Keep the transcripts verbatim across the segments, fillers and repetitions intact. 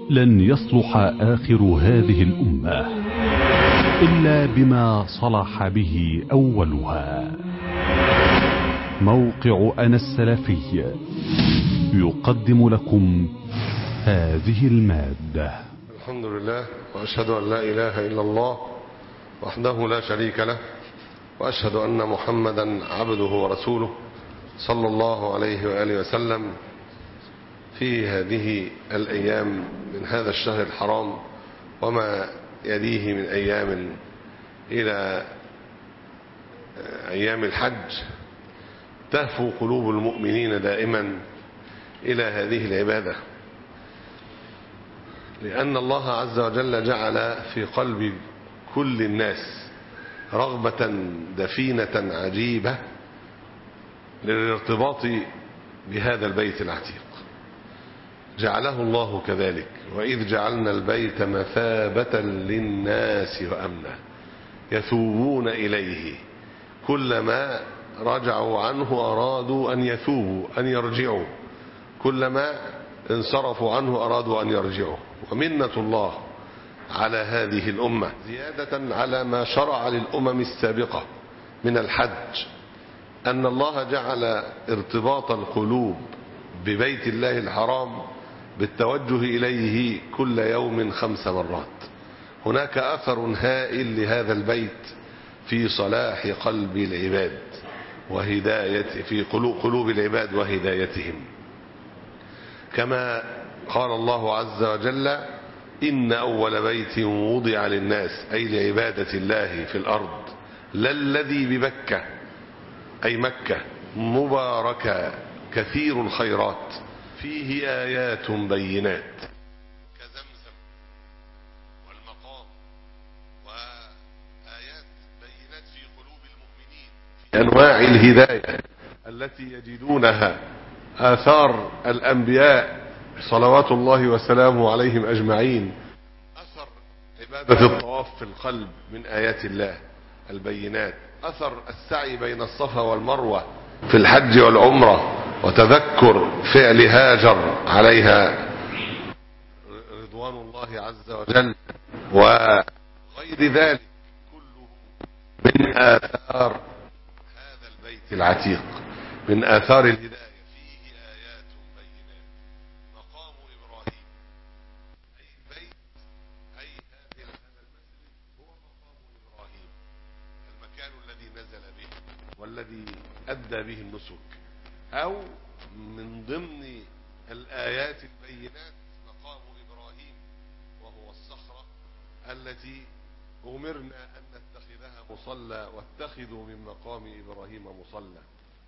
لن يصلح آخر هذه الأمة إلا بما صلح به أولها. موقع أنا السلفي يقدم لكم هذه المادة. الحمد لله، وأشهد أن لا إله إلا الله وحده لا شريك له، وأشهد أن محمدا عبده ورسوله صلى الله عليه وآله وسلم. في هذه الأيام من هذا الشهر الحرام وما يليه من أيام إلى أيام الحج تهفو قلوب المؤمنين دائما إلى هذه العبادة، لأن الله عز وجل جعل في قلب كل الناس رغبة دفينة عجيبة للارتباط بهذا البيت العتيق. جعله الله كذلك: وإذ جعلنا البيت مثابة للناس وأمنا يثوبون إليه كلما رجعوا عنه أرادوا أن يثوبوا أن يرجعوا، كلما انصرفوا عنه أرادوا أن يرجعوا. ومنة الله على هذه الأمة زيادة على ما شرع للأمم السابقة من الحج، أن الله جعل ارتباط القلوب ببيت الله الحرام بالتوجه إليه كل يوم خمس مرات. هناك أثر هائل لهذا البيت في صلاح قلب العباد وهداية في قلوب العباد وهدايتهم، كما قال الله عز وجل: إن أول بيت وضع للناس، أي لعبادة الله في الأرض، للذي بمكة، أي مكة، مباركة كثير الخيرات فيه آيات بينات كزمزم والمقام، وآيات بينات في قلوب المؤمنين في أنواع الهداية التي يجدونها آثار الأنبياء صلوات الله وسلامه عليهم أجمعين. أثر عبادة الطواف في القلب من آيات الله البينات، أثر السعي بين الصفا والمروة في الحج والعمرة، وتذكر فعل هاجر عليها رضوان الله عز وجل، وغير ذلك كله من آثار هذا البيت العتيق، من آثار الهداية. فيه آيات بينات. مقام إبراهيم، أي البيت، أي هذا المسجد هو مقام إبراهيم، المكان الذي نزل به والذي أدى به النسك. أو من ضمن الآيات البينات مقام إبراهيم، وهو الصخرة التي أمرنا أن نتخذها مصلى، واتخذوا من مقام إبراهيم مصلى.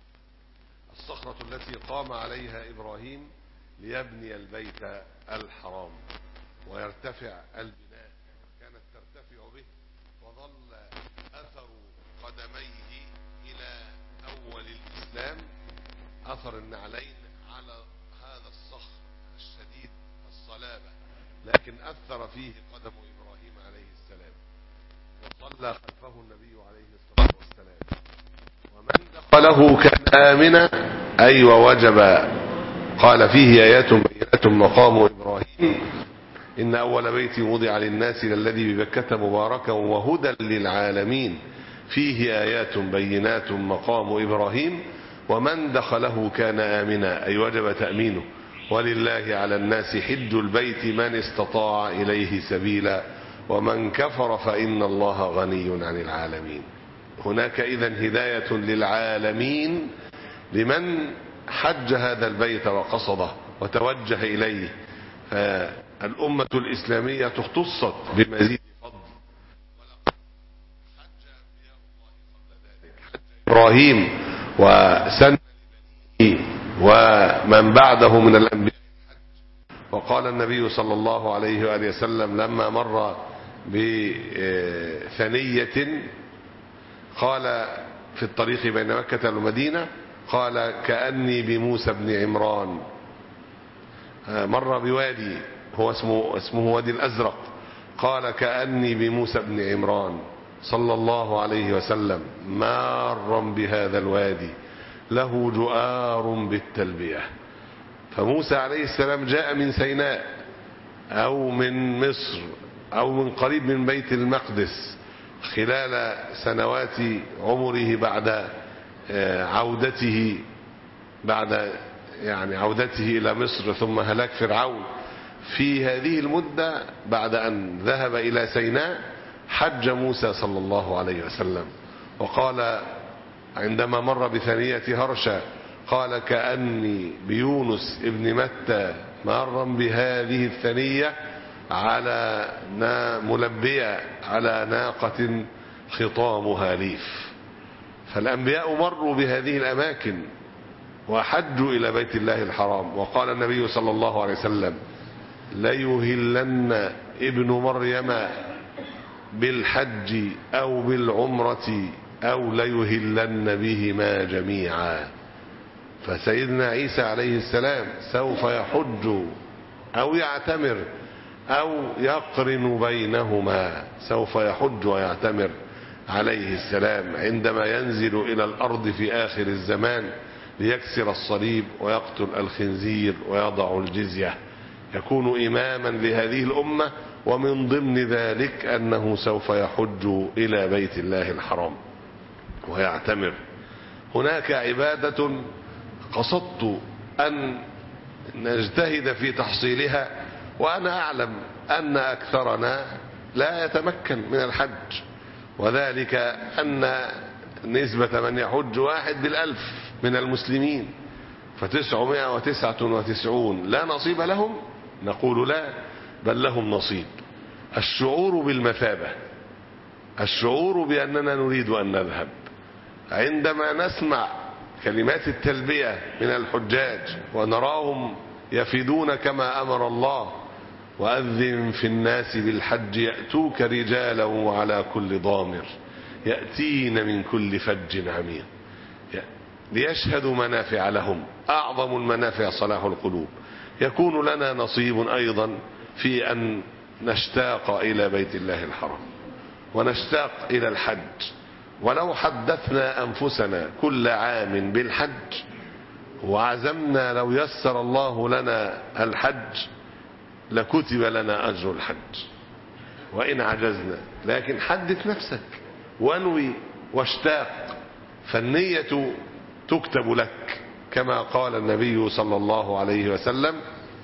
الصخرة التي قام عليها إبراهيم ليبني البيت الحرام ويرتفع البناء، كانت ترتفع به، وظل أثر قدميه إلى أول الإسلام، أثر النعلين على هذا الصخر الشديد الصلابة، لكن أثر فيه قدم إبراهيم عليه السلام، وصلى خلفه النبي عليه الصلاة والسلام. ومن دخله كان آمنا، أي ووجب. قال: فيه آيات بينات مقام إبراهيم، إن أول بيت وضع للناس للذي ببكة مباركا وهدى للعالمين، فيه آيات بينات مقام إبراهيم، ومن دخله كان آمنا، أي وجب تأمينه. ولله على الناس حج البيت من استطاع إليه سبيلا، ومن كفر فإن الله غني عن العالمين. هناك إذن هداية للعالمين لمن حج هذا البيت وقصده وتوجه إليه. فالأمة الإسلامية اختصت بمزيد فضل، ولقد حج أنبياء الله قبل ذلك، حج إبراهيم وسن ومن بعده من الأنبياء الحج. وقال النبي صلى الله عليه وآله وسلم لما مر بثنية، قال في الطريق بين مكة والمدينة، قال: كأني بموسى بن عمران. مر بوادي هو اسمه, اسمه وادي الأزرق، قال: كأني بموسى بن عمران صلى الله عليه وسلم مارا بهذا الوادي له جؤار بالتلبية. فموسى عليه السلام جاء من سيناء أو من مصر أو من قريب من بيت المقدس خلال سنوات عمره بعد عودته بعد يعني عودته إلى مصر ثم هلاك فرعون. في هذه المدة بعد أن ذهب إلى سيناء حج موسى صلى الله عليه وسلم، وقال عندما مر بثنية هرشا قال كأني بيونس ابن متى مرا بهذه الثنية على ملبية على ناقة خطامها ليف. فالأنبياء مروا بهذه الأماكن وحجوا إلى بيت الله الحرام. وقال النبي صلى الله عليه وسلم ليهلن ابن مريم بالحج أو بالعمرة أو ليهلن بهما جميعا. فسيدنا عيسى عليه السلام سوف يحج أو يعتمر أو يقرن بينهما، سوف يحج ويعتمر عليه السلام عندما ينزل إلى الأرض في آخر الزمان ليكسر الصليب ويقتل الخنزير ويضع الجزية، يكون إماما لهذه الأمة. ومن ضمن ذلك أنه سوف يحج إلى بيت الله الحرام ويعتمر. هناك عبادة قصدت أن نجتهد في تحصيلها، وأنا أعلم أن أكثرنا لا يتمكن من الحج، وذلك أن نسبة من يحج واحد بالألف من المسلمين، فتسعمائة وتسعة وتسعون لا نصيب لهم. نقول لا، بل لهم نصيب. الشعور بالمثابة، الشعور بأننا نريد أن نذهب. عندما نسمع كلمات التلبية من الحجاج ونراهم يفدون كما أمر الله وأذن في الناس بالحج يأتوك رجالا وعلى كل ضامر يأتين من كل فج عميق ليشهدوا منافع لهم، أعظم المنافع صلاح القلوب. يكون لنا نصيب أيضا في أن نشتاق إلى بيت الله الحرام ونشتاق إلى الحج. ولو حدثنا أنفسنا كل عام بالحج وعزمنا لو يسر الله لنا الحج لكتب لنا أجر الحج وإن عجزنا. لكن حدث نفسك وانوي واشتاق، فالنية تكتب لك كما قال النبي صلى الله عليه وسلم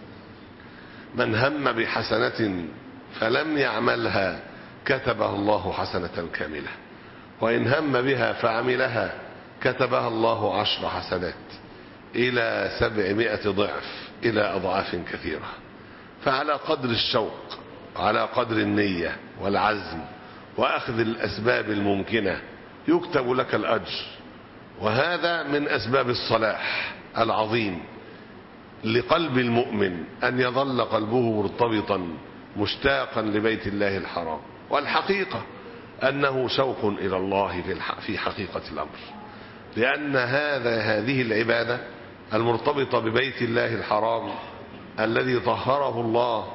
من هم بحسنة فلم يعملها كتبها الله حسنة كاملة، وإن هم بها فعملها كتبها الله عشر حسنات إلى سبعمائة ضعف إلى أضعاف كثيرة. فعلى قدر الشوق، على قدر النية والعزم وأخذ الأسباب الممكنة يكتب لك الأجر. وهذا من أسباب الصلاح العظيم لقلب المؤمن، أن يظل قلبه مرتبطا مشتاقا لبيت الله الحرام. والحقيقة أنه شوق إلى الله في حقيقة الأمر، لأن هذا هذه العبادة المرتبطة ببيت الله الحرام الذي طهره الله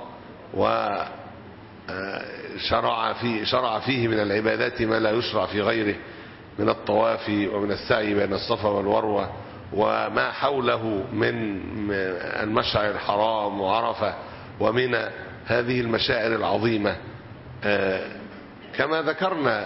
وشرع فيه, شرع فيه من العبادات ما لا يشرع في غيره من الطواف ومن السعي بين الصفا والمروة وما حوله من المشعر الحرام وعرفة ومن هذه المشاعر العظيمة، كما ذكرنا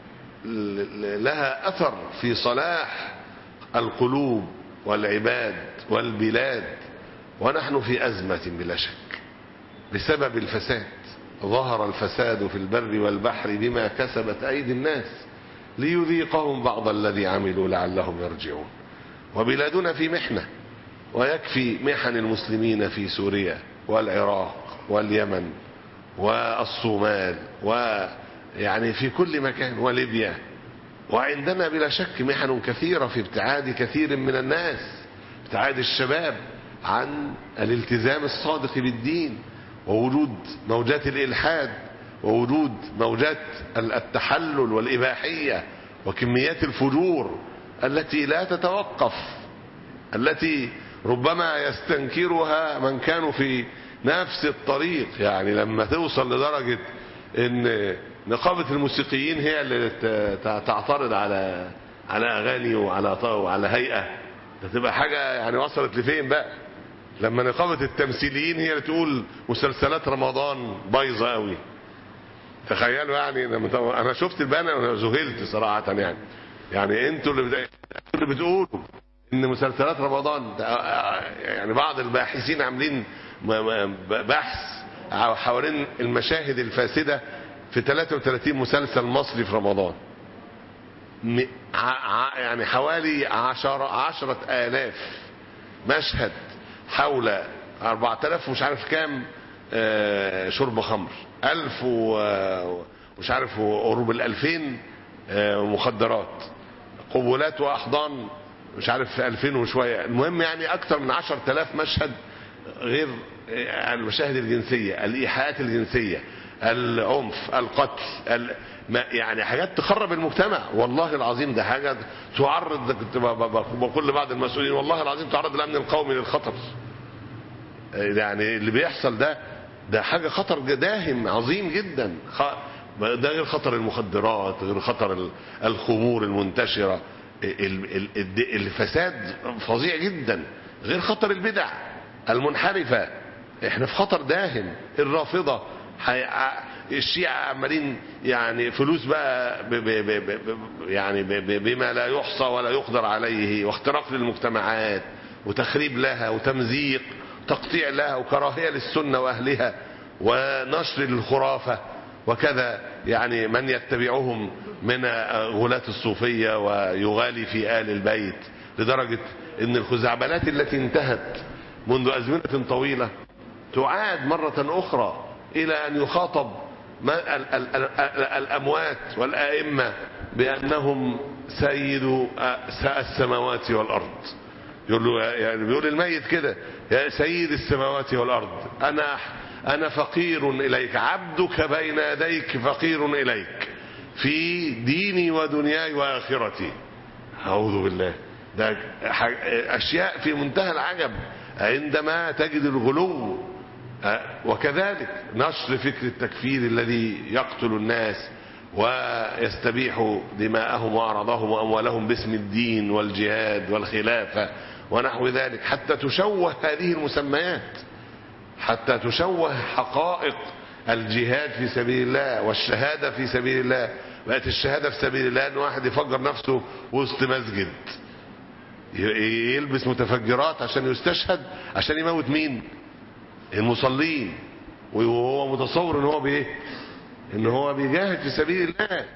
لها أثر في صلاح القلوب والعباد والبلاد. ونحن في أزمة بلا شك بسبب الفساد. ظهر الفساد في البر والبحر بما كسبت أيدي الناس ليذيقهم بعض الذي عملوا لعلهم يرجعون. وبلادنا في محنة، ويكفي محن المسلمين في سوريا والعراق واليمن والصومال ويعني في كل مكان وليبيا. وعندنا بلا شك محن كثيرة في ابتعاد كثير من الناس، ابتعاد الشباب عن الالتزام الصادق بالدين، ووجود موجات الإلحاد، ووجود موجات التحلل والإباحية، وكميات الفجور التي لا تتوقف، التي ربما يستنكرها من كانوا في نفس الطريق. يعني لما توصل لدرجة ان نقابة الموسيقيين هي اللي تعترض على على اغاني وعلى وعلى هيئة، ده تبقى حاجة يعني وصلت لفين بقى؟ لما نقابة التمثيليين هي اللي تقول مسلسلات رمضان بايظة قوي. تخيلوا يعني، انا شفت البيان وانا ذهلت صراحة يعني. يعني انتوا اللي اللي بتقولوا ان مسلسلات رمضان، يعني بعض الباحثين عاملين بحث حوالين المشاهد الفاسدة في ثلاثة وثلاثين مسلسل مصري في رمضان، يعني حوالي عشرة عشرة آلاف مشهد حول أربعة آلاف ومش عارف كام شرب خمر، ألف ومش عارف قرب الألفين مخدرات، قبولات وأحضان مش عارف ألفين وشوية. المهم يعني أكثر من عشرة آلاف مشهد، غير المشاهد الجنسية، الإيحاءات الجنسية، العنف، القتل، يعني حاجات تخرب المجتمع. والله العظيم ده حاجة تعرض، كنت بقول لبعض المسؤولين والله العظيم تعرض الأمن القومي للخطر. يعني اللي بيحصل ده ده حاجة خطر داهم عظيم جدا. ده غير خطر المخدرات، غير خطر الخمور المنتشرة، الفساد فظيع جدا، غير خطر البدع المنحرفة. احنا في خطر داهم. الرافضة، الشيعة عمالين يعني فلوس بقى ب ب ب ب يعني ب ب بما لا يحصى ولا يقدر عليه، واختراق للمجتمعات وتخريب لها وتمزيق، تقطيع لها وكراهية للسنة وأهلها ونشر للخرافة وكذا. يعني من يتبعهم من غلاة الصوفية ويغالي في آل البيت، لدرجة ان الخزعبلات التي انتهت منذ أزمنة طويلة تعاد مرة أخرى إلى أن يخاطب الأموات والآئمة بأنهم سيد السماوات والأرض. يقول له يعني، بيقول الميت كده: يا سيد السماوات والأرض، أنا أنا فقير إليك، عبدك بين يديك فقير إليك في ديني ودنياي وآخرتي. أعوذ بالله. ده أشياء في منتهى العجب عندما تجد الغلو. وكذلك نشر فكر التكفير الذي يقتل الناس ويستبيح دماءهم وأعراضهم وأموالهم باسم الدين والجهاد والخلافة ونحو ذلك، حتى تشوه هذه المسميات، حتى تشوه حقائق الجهاد في سبيل الله والشهادة في سبيل الله. بقت الشهادة في سبيل الله ان واحد يفجر نفسه وسط مسجد، يلبس متفجرات عشان يستشهد، عشان يموت مين؟ المصلين، وهو متصور ان هو بايه؟ ان هو بيجاهد في سبيل الله،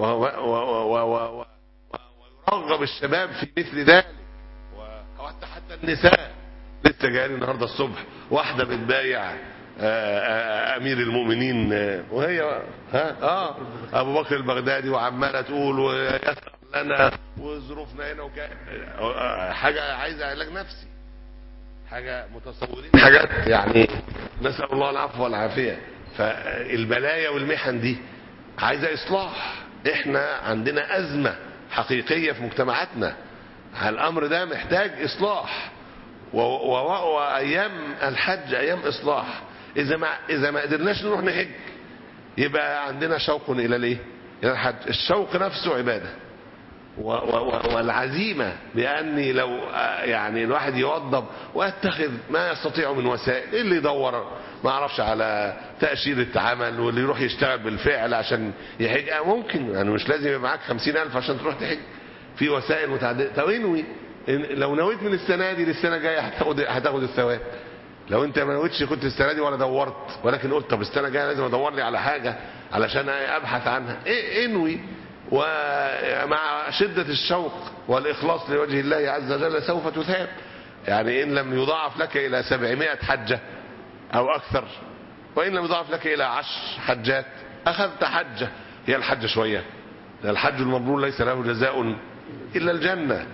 ويرغب الشباب في مثل ذلك، وحتى حتى النساء. لسه جاي النهارده الصبح واحده بتبايع امير المؤمنين، وهي ها اه ابو بكر البغدادي، وعماله تقول ويسر لنا وظروفنا هنا وك... حاجه عايزه علاج نفسي، حاجه متصورين حاجات يعني نسال الله العفو والعافيه. فالبلايا والمحن دي عايزه اصلاح. احنا عندنا ازمه حقيقيه في مجتمعاتنا، الامر ده محتاج اصلاح. وايام الحج ايام اصلاح. اذا ما اذا ما قدرناش نروح نحج، يبقى عندنا شوق الى الايه؟ الى الحج. الشوق نفسه عباده، والعزيمه باني لو يعني الواحد يوضب ويتخذ ما يستطيع من وسائل، اللي يدور ما اعرفش على تاشيره عمل، واللي يروح يشتغل بالفعل عشان يحج. ممكن يعني مش لازم يبقى معاك خمسين الف عشان تروح تحج، في وسائل متعدده. تنوي، لو نويت من السنه دي للسنه الجايه هتاخد هتاخد الثواب. لو انت ما نويتش كنت السنه دي ولا دورت، ولكن قلت طب السنه الجايه لازم ادور لي على حاجه علشان ابحث عنها، ايه انوي. ومع شده الشوق والاخلاص لوجه الله عز وجل سوف تثاب. يعني ان لم يضاعف لك الى سبعمائة حجه او اكثر، وان لم يضاعف لك الى عشر حجات، اخذت حجه. هي الحج شويه، الحج المبرور ليس له جزاء إلا الجنة،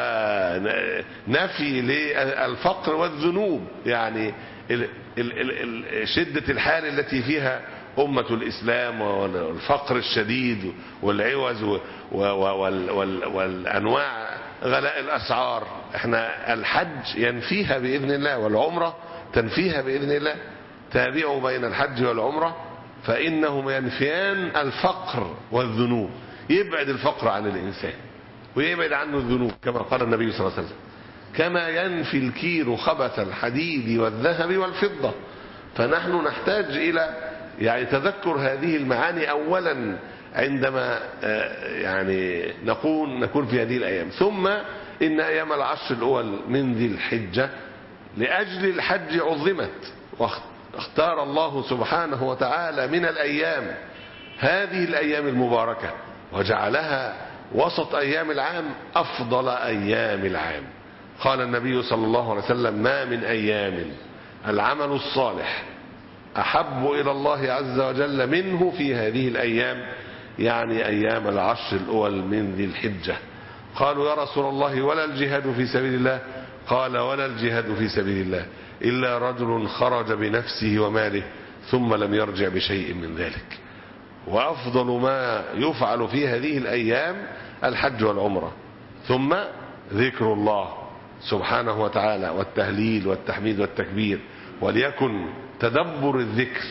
ونفي للفقر والذنوب. يعني شدة الحال التي فيها أمة الإسلام والفقر الشديد والعوز والأنواع غلاء الأسعار، احنا الحج ينفيها بإذن الله، والعمرة تنفيها بإذن الله. تابعوا بين الحج والعمرة فإنهما ينفيان الفقر والذنوب. يبعد الفقر عن الإنسان ويبعد عنه الذنوب، كما قال النبي صلى الله عليه وسلم. كما ينفي الكير خبث الحديد والذهب والفضة. فنحن نحتاج إلى يعني تذكر هذه المعاني أولا عندما يعني نكون نكون في هذه الأيام. ثم إن أيام العشر الأول من ذي الحجة لأجل الحج عظمت، واختار الله سبحانه وتعالى من الأيام هذه الأيام المباركة وجعلها وسط أيام العام أفضل أيام العام. قال النبي صلى الله عليه وسلم: ما من أيام العمل الصالح أحب إلى الله عز وجل منه في هذه الأيام، يعني أيام العشر الأول من ذي الحجة. قالوا: يا رسول الله ولا الجهاد في سبيل الله؟ قال: ولا الجهاد في سبيل الله إلا رجل خرج بنفسه وماله ثم لم يرجع بشيء من ذلك. وأفضل ما يفعل في هذه الأيام الحج والعمرة، ثم ذكر الله سبحانه وتعالى والتهليل والتحميد والتكبير، وليكن تدبر الذكر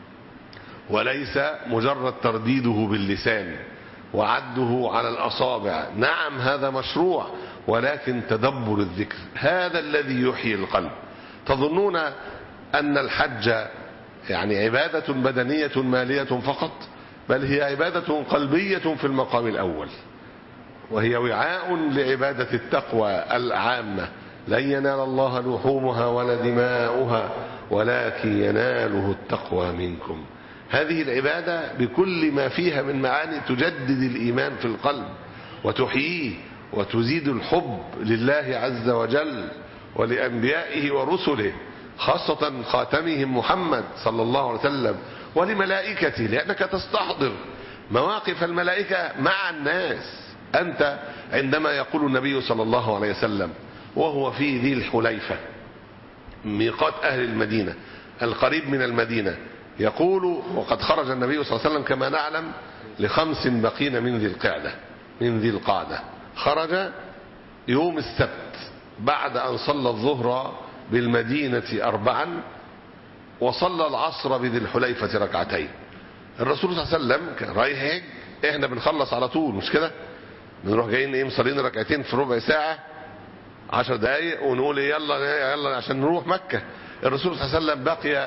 وليس مجرد ترديده باللسان وعده على الأصابع. نعم هذا مشروع، ولكن تدبر الذكر هذا الذي يحيي القلب. تظنون أن الحج يعني عبادة بدنية مالية فقط؟ بل هي عبادة قلبية في المقام الأول، وهي وعاء لعبادة التقوى العامة. لن ينال الله لحومها ولا دماؤها ولكن يناله التقوى منكم. هذه العبادة بكل ما فيها من معاني تجدد الإيمان في القلب وتحييه وتزيد الحب لله عز وجل ولأنبيائه ورسله، خاصة خاتمهم محمد صلى الله عليه وسلم، ولملائكته، لأنك تستحضر مواقف الملائكة مع الناس. أنت عندما يقول النبي صلى الله عليه وسلم وهو في ذي الحليفة ميقات أهل المدينة القريب من المدينة، يقول: وقد خرج النبي صلى الله عليه وسلم كما نعلم لخمس بقين من ذي القعدة من ذي القعدة خرج يوم السبت بعد أن صلى الظهر بالمدينة أربعا وصلى العصر بذي الحليفة ركعتين. الرسول صلى الله عليه وسلم كان رايح هيك، احنا بنخلص على طول مش كده، بنروح جايين ايه مصلين ركعتين في ربع ساعة عشر دقايق ونقول يلا يلا عشان نروح مكة. الرسول صلى الله عليه وسلم بقي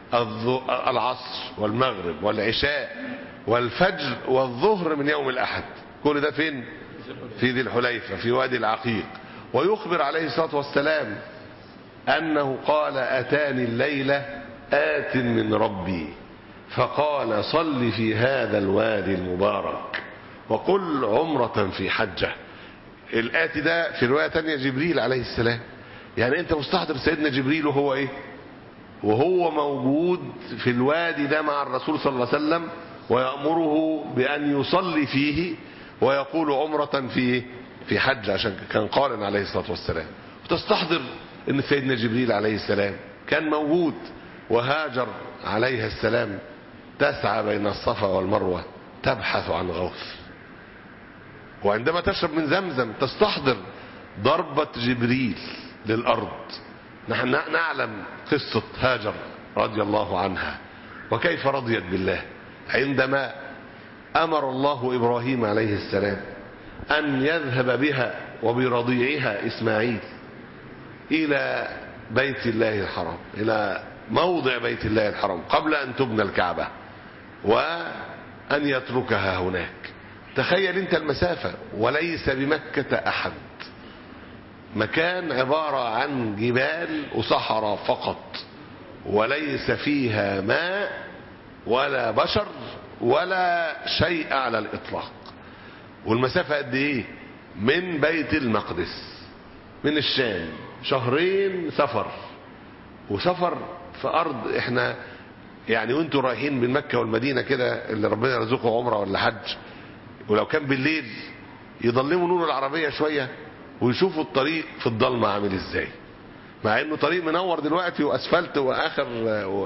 العصر والمغرب والعشاء والفجر والظهر من يوم الأحد، كل ده فين؟ في ذي الحليفة في وادي العقيق. ويخبر عليه الصلاة والسلام أنه قال: أتاني الليلة آت من ربي فقال: صل في هذا الوادي المبارك وقل عمرة في حجة. الآتي ده في رواية تانية جبريل عليه السلام. يعني أنت مستحضر سيدنا جبريل وهو إيه؟ وهو موجود في الوادي ده مع الرسول صلى الله عليه وسلم، ويأمره بأن يصلي فيه ويقول عمرة في في حج، عشان كان قارن عليه الصلاة والسلام. وتستحضر أن سيدنا جبريل عليه السلام كان موجود، وهاجر عليه السلام تسعى بين الصفا والمروة تبحث عن غوث. وعندما تشرب من زمزم تستحضر ضربة جبريل للأرض. نحن نعلم قصة هاجر رضي الله عنها وكيف رضيت بالله عندما أمر الله إبراهيم عليه السلام أن يذهب بها وبرضيعها إسماعيل إلى بيت الله الحرام، إلى موضع بيت الله الحرام قبل أن تبنى الكعبة، وأن يتركها هناك. تخيل أنت المسافة، وليس بمكة أحد، مكان عبارة عن جبال وصحراء فقط، وليس فيها ماء ولا بشر ولا شيء على الإطلاق. والمسافة قد إيه؟ من بيت المقدس من الشام شهرين سفر، وسفر في أرض إحنا يعني وانتوا رايحين من مكة والمدينة كده اللي ربنا يرزقه عمره ولا حج، ولو كان بالليل يضلموا نور العربية شوية ويشوفوا الطريق في الضلمة عامل ازاي، مع انه طريق منور دلوقتي واسفلت واخر و...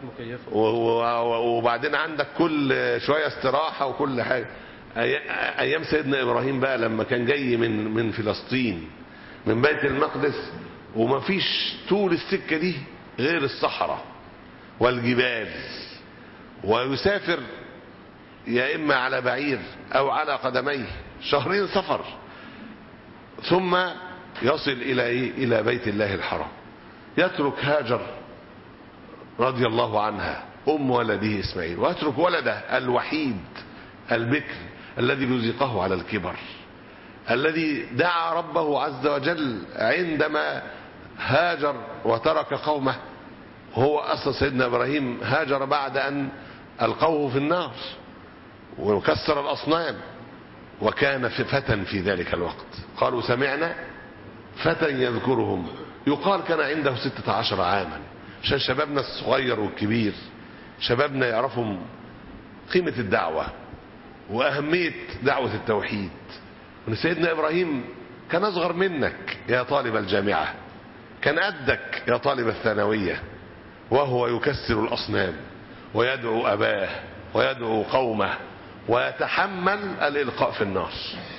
و... وبعدين عندك كل شوية استراحة وكل حاجة. ايام سيدنا ابراهيم بقى لما كان جاي من من فلسطين من بيت المقدس، ومفيش طول السكة دي غير الصحراء والجبال، ويسافر يا إما على بعير أو على قدميه شهرين سفر، ثم يصل إلى إيه؟ إلى بيت الله الحرام. يترك هاجر رضي الله عنها أم ولده إسماعيل، ويترك ولده الوحيد البكر الذي رزقه على الكبر، الذي دعا ربه عز وجل عندما هاجر وترك قومه. هو أصل سيدنا إبراهيم هاجر بعد أن ألقوه في النار وكسر الأصنام، وكان في فتى في ذلك الوقت. قالوا سمعنا فتى يذكرهم، يقال كان عنده ستة عشر عاما، عشان شبابنا الصغير والكبير، شبابنا يعرفهم قيمة الدعوة وأهمية دعوة التوحيد. سيدنا إبراهيم كان أصغر منك يا طالب الجامعة، كان قدك يا طالب الثانوية، وهو يكسر الأصنام ويدعو أباه ويدعو قومه ويتحمل الإلقاء في النار،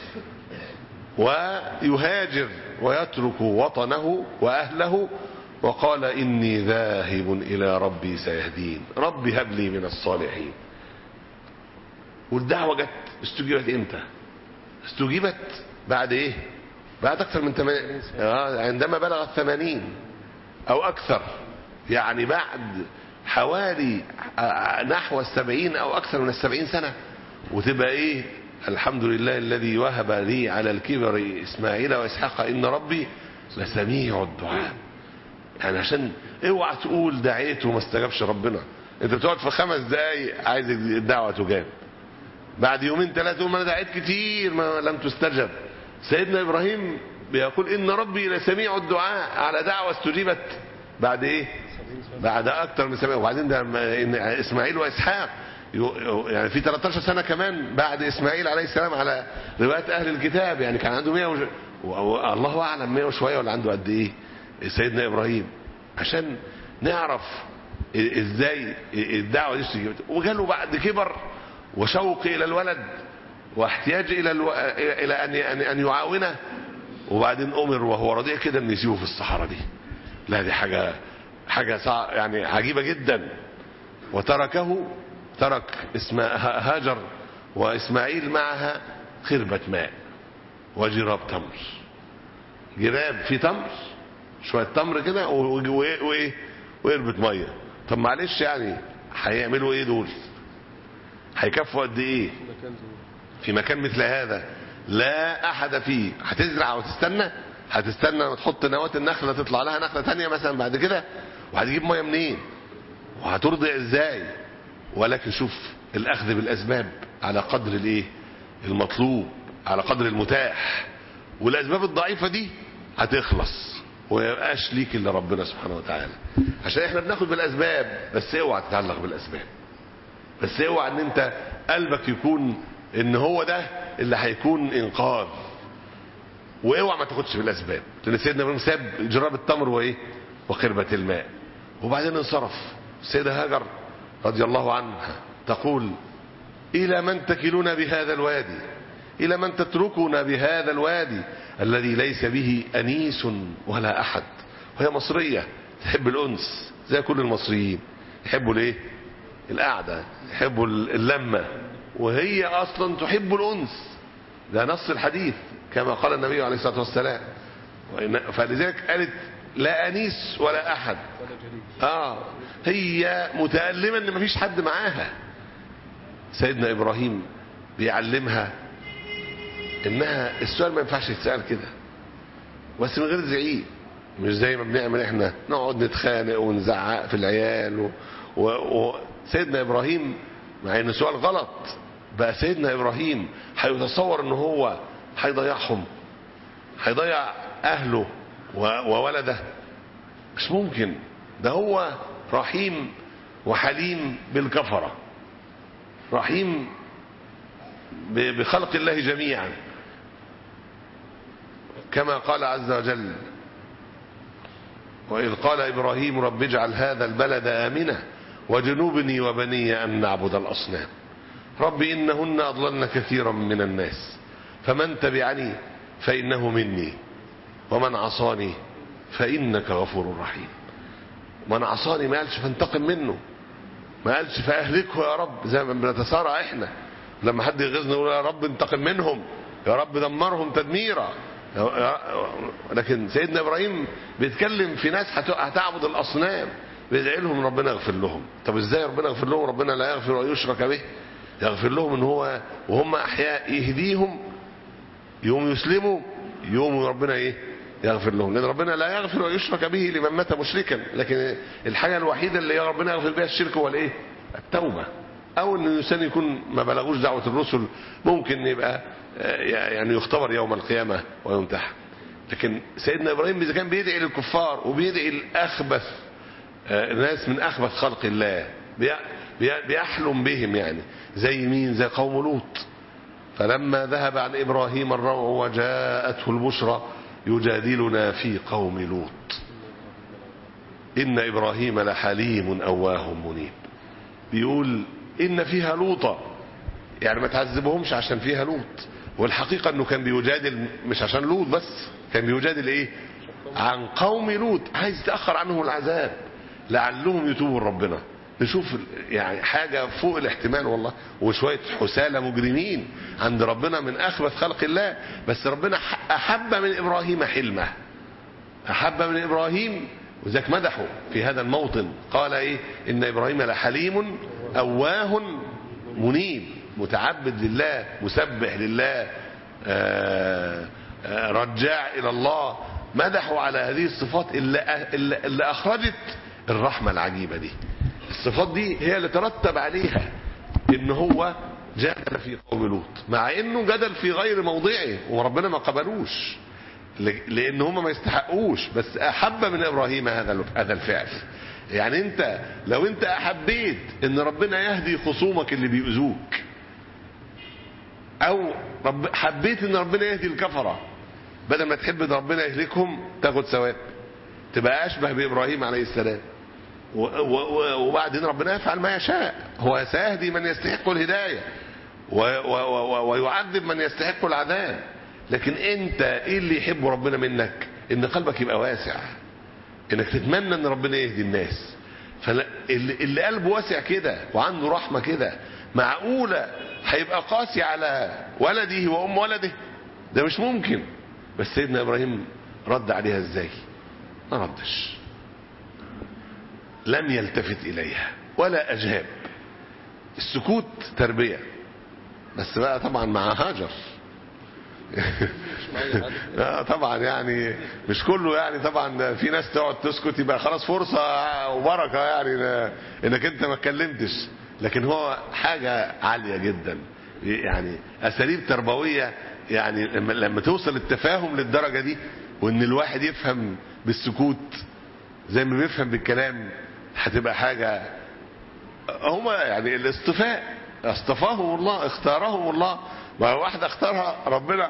ويهاجر ويترك وطنه وأهله، وقال إني ذاهب إلى ربي سيهدين، ربي هب لي من الصالحين. والدعوة جت استجيبت امتى؟ استجيبت بعد ايه؟ بعد اكثر من ثمانين، عندما بلغ الثمانين او اكثر، يعني بعد حوالي نحو السبعين او اكثر من السبعين سنة. وتبقى ايه؟ الحمد لله الذي وهب لي على الكبر اسماعيل واسحاق ان ربي لسميع الدعاء. يعني عشان اوعى تقول دعيت وما استجابش ربنا. انت بتقعد في خمس دقايق عايز الدعوة تجاب، بعد يومين ثلاثة تقول ما انا دعيت كتير ما لم تستجب. سيدنا ابراهيم بيقول ان ربي لسميع الدعاء على دعوة استجيبت بعد ايه؟ بعد اكتر من سبعين. وبعدين ده اسماعيل واسحاق يعني في ثلاثة عشر سنة كمان بعد اسماعيل عليه السلام على روايات اهل الكتاب، يعني كان عنده مية وش... الله اعلم مية وشوية ولا عنده قد ايه سيدنا ابراهيم، عشان نعرف ازاي الدعوة دي استجيبت. وجاله بعد كبر وشوق الى الولد واحتياج الى الو... الى ان ان يعاونه، وبعدين امر وهو رضيع كده ان يسيبه في الصحراء دي. لا دي حاجه حاجه صع... يعني عجيبه جدا. وتركه ترك اسماء هاجر واسماعيل معها خربة ماء وجراب تمر. جراب في تمر، شويه تمر كده وايه وقربة ميه. طب معلش يعني هيعملوا ايه دول؟ هيكفوا قد ايه في مكان مثل هذا لا احد فيه؟ هتزرع وتستنى؟ هتستنى وتحط نواه النخله تطلع لها نخله ثانيه مثلا بعد كده؟ وهتجيب ميه منين؟ وهترضع ازاي؟ ولكن شوف الاخذ بالاسباب على قدر الايه المطلوب، على قدر المتاح، والاسباب الضعيفه دي هتخلص ويبقاش ليك الا ربنا سبحانه وتعالى. عشان احنا بناخد بالاسباب، بس اوعى تتعلق بالاسباب، بس اوعى ان انت قلبك يكون ان هو ده اللي هيكون انقاذ، واوعى ما تاخدش بالاسباب. لان سيدنا ابراهيم ساب جراب التمر وايه وقربة الماء، وبعدين انصرف. السيدة هاجر رضي الله عنها تقول الى من تكلون بهذا الوادي؟ الى من تتركنا بهذا الوادي الذي ليس به انيس ولا احد؟ وهي مصرية تحب الانس زي كل المصريين، يحبوا الايه القعدة، يحبوا اللمة، وهي اصلا تحب الانس. ده نص الحديث كما قال النبي عليه الصلاة والسلام. فلذلك قالت لا انيس ولا احد. اه هي متألمة ان مفيش حد معاها. سيدنا ابراهيم بيعلمها انها السؤال ما ينفعش يتسأل كده، بس من غير زعيق، مش زي ما بنعمل احنا نقعد نتخانق ونزعق في العيال و... و... و... سيدنا ابراهيم مع ان السؤال غلط، بقى سيدنا ابراهيم هيتصور ان هو هيضيعهم، هيضيع اهله و... وولده؟ مش ممكن. ده هو رحيم وحليم بالكفرة، رحيم ب... بخلق الله جميعا، كما قال عز وجل وإذ قال إبراهيم رب اجعل هذا البلد آمنا وجنوبني وبني أن نعبد الأصنام رب إنهن أضللن كثيرا من الناس فمن تبعني فإنه مني ومن عصاني فإنك غفور رحيم. من عصاني ما قالش فانتقم منه، ما قالش فأهلكه يا رب زي ما بنتسارع احنا لما حد يغيظنا نقول يا رب انتقم منهم، يا رب دمرهم تدميرا. لكن سيدنا إبراهيم بيتكلم في ناس هتعبد الأصنام، بيدعي لهم ربنا يغفر لهم. طب ازاي ربنا يغفر لهم؟ ربنا لا يغفر ويشرك به، يغفر لهم ان هو وهم احياء يهديهم، يوم يسلموا يوم ربنا ايه يغفر لهم، لان ربنا لا يغفر ويشرك به لمن مات مشركا. لكن الحاجه الوحيده اللي ربنا يغفر بها الشرك هو الايه؟ التوبه، او ان الانسان يكون ما بلغوش دعوه الرسل، ممكن يبقى يعني يختبر يوم القيامه ويمتحن. لكن سيدنا ابراهيم اذا كان بيدعي للكفار وبيدعي الاخبث ناس من اخبث خلق الله، بيحلم بهم، يعني زي مين؟ زي قوم لوط. فلما ذهب عن إبراهيم الروع وجاءته البشرى يجادلنا في قوم لوط إن إبراهيم لحليم أواه منيب. بيقول إن فيها لوطا، يعني ما تعذبهمش عشان فيها لوط. والحقيقة أنه كان بيجادل مش عشان لوط بس، كان بيجادل إيه؟ عن قوم لوط، عايز يتأخر عنهم العذاب لعلهم يتوبوا ربنا. نشوف يعني حاجة فوق الاحتمال والله، وشوية حسالة مجرمين عند ربنا من أخبث خلق الله. بس ربنا أحب من إبراهيم حلمه، أحب من إبراهيم، وذاك مدحه في هذا الموطن. قال إيه؟ إن إبراهيم لحليم أواه منيب، متعبد لله، مسبح لله، آآ آآ رجاع إلى الله. مدحوا على هذه الصفات اللي, اللي أخرجت الرحمة العجيبة دي. الصفات دي هي اللي ترتب عليها ان هو جادل في قوم لوط، مع انه جدل في غير موضعه وربنا ما قبلوش لان هم ما يستحقوش. بس احب من ابراهيم هذا هذا الفعل. يعني انت لو انت احبيت ان ربنا يهدي خصومك اللي بيؤذوك، او رب حبيت ان ربنا يهدي الكفره، بدل ما تحب ان ربنا يهلكهم تاخد ثواب، تبقى اشبه بابراهيم عليه السلام. وبعدين ربنا يفعل ما يشاء، هو سيهدي من يستحق الهداية ويعذب من يستحق العذاب. لكن انت ايه اللي يحب ربنا منك؟ ان قلبك يبقى واسع، انك تتمنى ان ربنا يهدي الناس. فاللي قلبه واسع كده وعنده رحمة كده، معقولة هيبقى قاسي على ولده وام ولده؟ ده مش ممكن. بس سيدنا ابراهيم رد عليها ازاي؟ ما ردش، لم يلتفت إليها ولا أجاب. السكوت تربية، بس بقى طبعا مع هاجر طبعا يعني مش كله، يعني طبعا في ناس تقعد تسكت يبقى خلاص فرصة وبركة يعني انك انت ما اتكلمتش. لكن هو حاجة عالية جدا، يعني أساليب تربوية. يعني لما توصل التفاهم للدرجة دي، وان الواحد يفهم بالسكوت زي ما بيفهم بالكلام، هتبقى حاجة. هما يعني الاصطفاء، اصطفاهم الله، اختارهم الله. ما واحدة اختارها ربنا.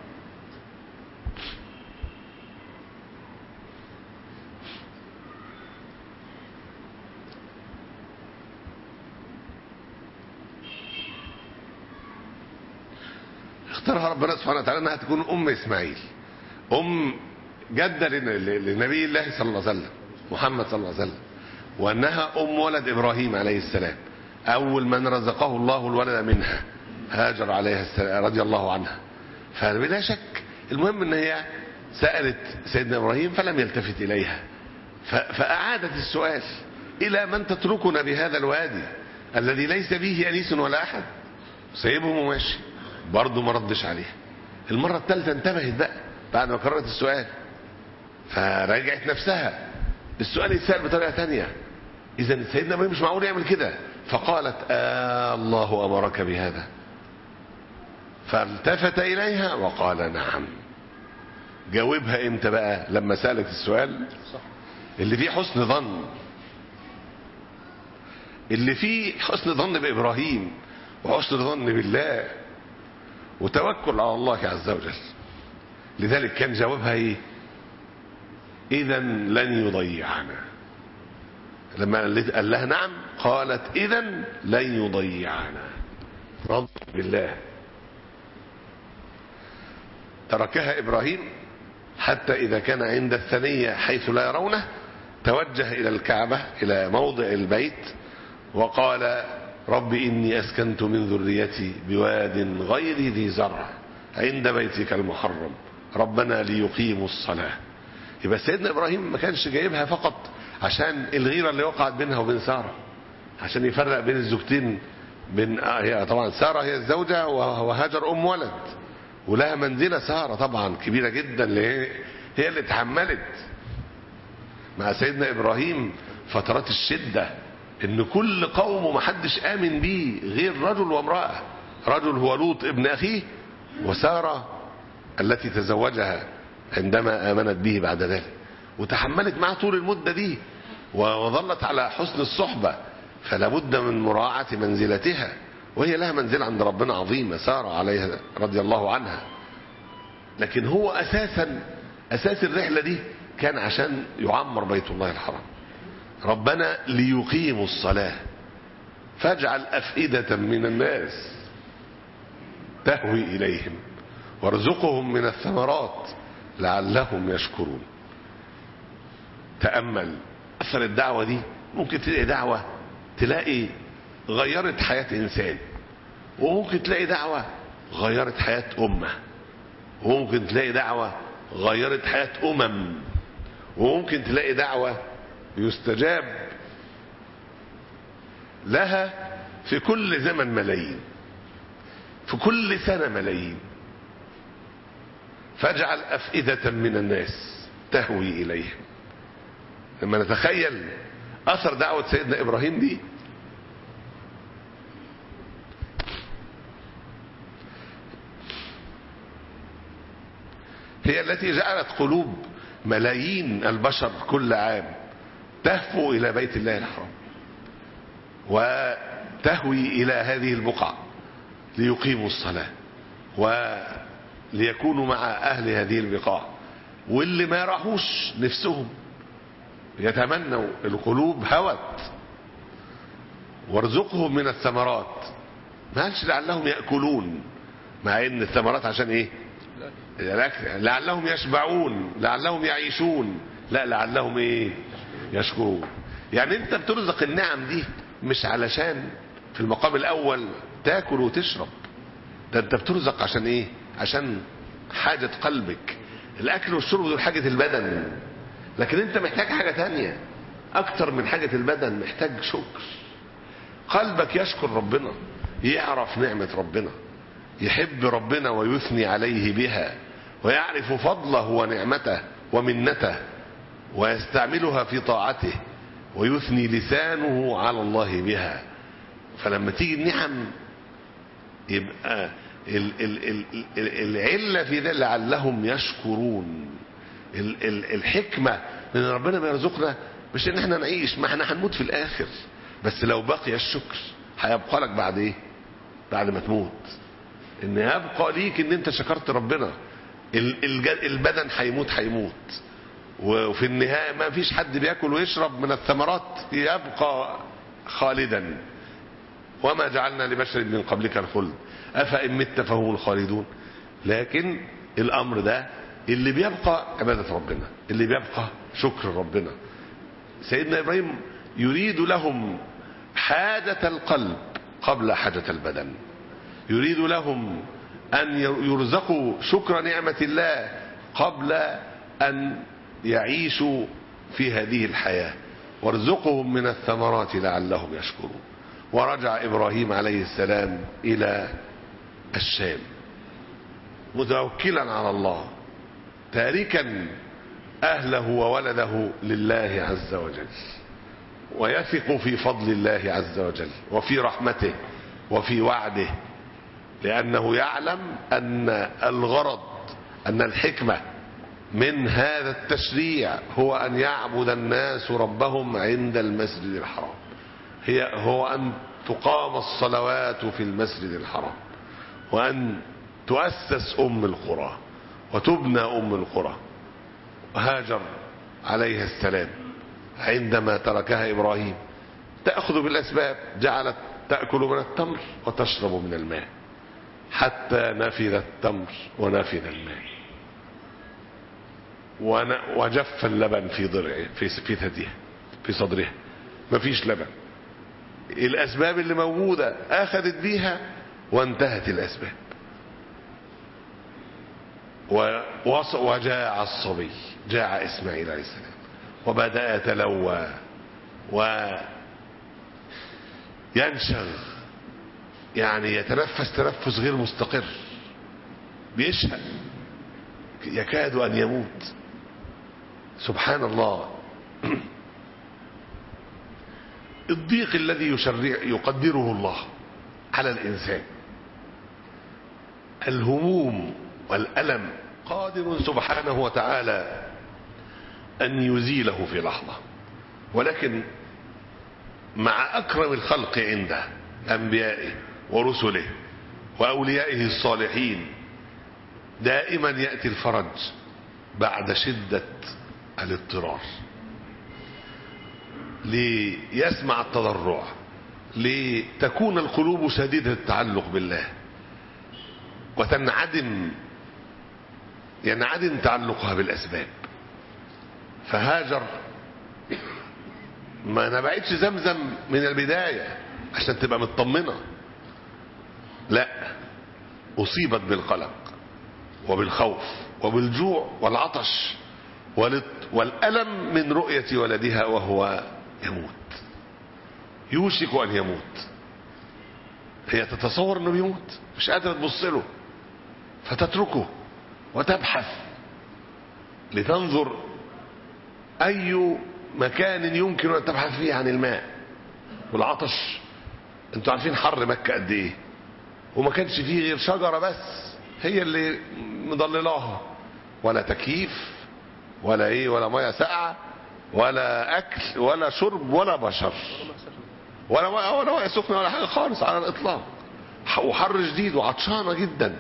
اختارها ربنا سبحانه وتعالى انها تكون ام اسماعيل، ام جدة لنبي الله صلى الله عليه وسلم محمد صلى الله عليه وسلم، وانها ام ولد ابراهيم عليه السلام، اول من رزقه الله الولد منها هاجر عليها السلام رضي الله عنها. فبلا شك المهم ان هي سألت سيدنا ابراهيم فلم يلتفت اليها، فاعادت السؤال: الى من تتركنا بهذا الوادي الذي ليس به انيس ولا احد؟ سيبهم وماشي، برضه ما ردش عليها. المرة الثالثة انتبهت بقى بعد ما كررت السؤال، فراجعت نفسها، السؤال يتسأل بطريقة تانية. اذا سيدنا ابراهيم مش معقول يعمل كده. فقالت: آه الله امرك بهذا؟ فالتفت اليها وقال: نعم. جاوبها امتى بقى؟ لما سألت السؤال اللي فيه حسن ظن، اللي فيه حسن ظن بإبراهيم وحسن ظن بالله وتوكل على الله عز وجل. لذلك كان جوابها ايه؟ اذا لن يضيعنا. لما قال لها نعم قالت: اذا لن يضيعنا. رضي بالله. تركها ابراهيم حتى اذا كان عند الثنية حيث لا يرونه توجه الى الكعبة، الى موضع البيت، وقال: رب إني أسكنت من ذريتي بواد غير ذي زرع عند بيتك المحرم ربنا ليقيموا الصلاة. يبقى سيدنا إبراهيم ما كانش جايبها فقط عشان الغيرة اللي وقعت بينها وبين سارة، عشان يفرق بين الزوجتين، بين آه هي طبعا سارة هي الزوجة وهاجر أم ولد، ولها منزلة سارة طبعا كبيرة جدا، هي اللي تحملت مع سيدنا إبراهيم فترات الشدة، ان كل قومه ما حدش آمن بيه غير رجل وامرأة. رجل هو لوط ابن أخيه، وسارة التي تزوجها عندما آمنت به بعد ذلك، وتحملت معه طول المدة دي وظلت على حسن الصحبة، فلا بد من مراعاة منزلتها، وهي لها منزلة عند ربنا عظيمة سارة عليها رضي الله عنها. لكن هو أساسا أساس الرحلة دي كان عشان يعمر بيت الله الحرام. ربنا ليقيموا الصلاة فاجعل أفئدة من الناس تهوي إليهم وارزقهم من الثمرات لعلهم يشكرون. تأمل أثر الدعوة دي، ممكن تلاقي دعوة تلاقي غيرت حياة إنسان، وممكن تلاقي دعوة غيرت حياة أمة، وممكن تلاقي دعوة غيرت حياة أمم، وممكن تلاقي دعوة يستجاب لها في كل زمن ملايين، في كل سنة ملايين. فاجعل أفئدة من الناس تهوي إليهم. لما نتخيل أثر دعوة سيدنا إبراهيم دي، هي التي جعلت قلوب ملايين البشر كل عام تهفو إلى بيت الله الحرام وتهوي إلى هذه البقعة ليقيموا الصلاة وليكونوا مع أهل هذه البقاع. واللي ما راحوش نفسهم يتمنوا، القلوب هوت. وارزقهم من الثمرات، ما قالش لعلهم يأكلون، مع ان الثمرات عشان ايه؟ لعلهم يشبعون، لعلهم يعيشون، لا لعلهم ايه؟ يشكرون. يعني انت بترزق النعم دي مش علشان في المقام الاول تاكل وتشرب، ده انت بترزق عشان ايه؟ عشان حاجة قلبك. الاكل والشرب دول حاجة البدن، لكن انت محتاج حاجة تانية اكتر من حاجة البدن، محتاج شكر. قلبك يشكر ربنا، يعرف نعمة ربنا، يحب ربنا ويثني عليه بها، ويعرف فضله ونعمته ومنته ويستعملها في طاعته، ويثني لسانه على الله بها. فلما تيجي النعم يبقى ال ال ال ال العلة في ذلك لعلهم يشكرون. ال ال الحكمة من ربنا ما يرزقنا مش ان احنا نعيش، ما احنا هنموت في الاخر، بس لو بقي الشكر هيبقى لك بعد ايه؟ بعد ما تموت، ان يبقى ليك ان انت شكرت ربنا. البدن هيموت هيموت، وفي النهاية ما فيش حد بياكل ويشرب من الثمرات، يبقى خالدا. وما جعلنا لبشر من قبلك الخلد أفإن مت فهم الخالدون. لكن الأمر ده اللي بيبقى عبادة ربنا، اللي بيبقى شكر ربنا. سيدنا إبراهيم يريد لهم حاجة القلب قبل حاجة البدن، يريد لهم أن يرزقوا شكر نعمة الله قبل أن يعيشوا في هذه الحياة. وارزقهم من الثمرات لعلهم يشكرون. ورجع إبراهيم عليه السلام إلى الشام متوكلا على الله، تاركا أهله وولده لله عز وجل، ويثق في فضل الله عز وجل وفي رحمته وفي وعده، لأنه يعلم أن الغرض، أن الحكمة من هذا التشريع هو أن يعبد الناس ربهم عند المسجد الحرام، هي هو أن تقام الصلوات في المسجد الحرام، وأن تؤسس أم القرى وتبنى أم القرى. هاجر عليه السلام عندما تركها إبراهيم تأخذ بالأسباب، جعلت تأكل من التمر وتشرب من الماء حتى نفذ التمر ونفذ الماء وجف اللبن في ضرعه في في ثديها في صدرها، مفيش لبن. الأسباب اللي موجودة أخذت بيها وانتهت الأسباب. وجاع الصبي، جاع إسماعيل عليه السلام وبدأ يتلوى وينشغ، يعني يتنفس تنفس غير مستقر، بيشهق، يكاد أن يموت. سبحان الله. الضيق الذي يشرع يقدره الله على الإنسان، الهموم والألم قادر سبحانه وتعالى أن يزيله في لحظة، ولكن مع أكرم الخلق عنده أنبيائه ورسله وأوليائه الصالحين دائما يأتي الفرج بعد شدة الاضطرار، ليسمع التضرع، لتكون القلوب شديدة التعلق بالله وتنعدم ينعدم تعلقها بالأسباب. فهاجر ما نبعتش زمزم من البداية عشان تبقى مطمنة، لا، أصيبت بالقلق وبالخوف وبالجوع والعطش والألم من رؤية ولدها وهو يموت، يوشك أن يموت. هي تتصور أنه يموت، مش قادرة تبص له، فتتركه وتبحث لتنظر أي مكان يمكن أن تبحث فيه عن الماء والعطش. انتوا عارفين حر مكة قد ايه، وما كانش فيه غير شجرة بس هي اللي مضللاها، ولا تكييف ولا ايه ولا ميه ساقعه ولا اكل ولا شرب ولا بشر ولا ولا ميه سخنه ولا حاجه خالص على الاطلاق، وحر شديد وعطشانه جدا.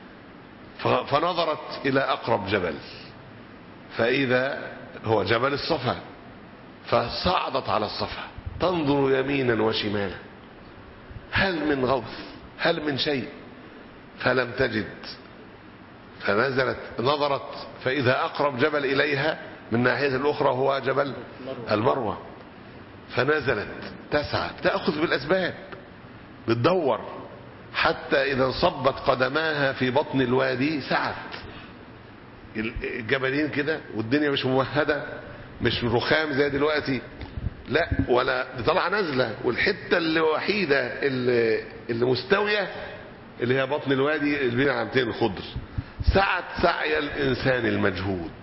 فنظرت الى اقرب جبل، فاذا هو جبل الصفا، فصعدت على الصفا تنظر يمينا وشمالا هل من غوث، هل من شيء، فلم تجد. فنزلت نظرت فإذا أقرب جبل إليها من ناحية الأخرى هو جبل المروة، فنزلت تسعى تأخذ بالأسباب، بتدور حتى إذا انصبت قدماها في بطن الوادي سعت. الجبلين كده والدنيا مش ممهدة، مش رخام زي دلوقتي، لا، ولا دي طالعه نازله، والحته اللي وحيده اللي, اللي مستويه اللي هي بطن الوادي اللي بين علامتين الخضر. سعت سعي الانسان المجهود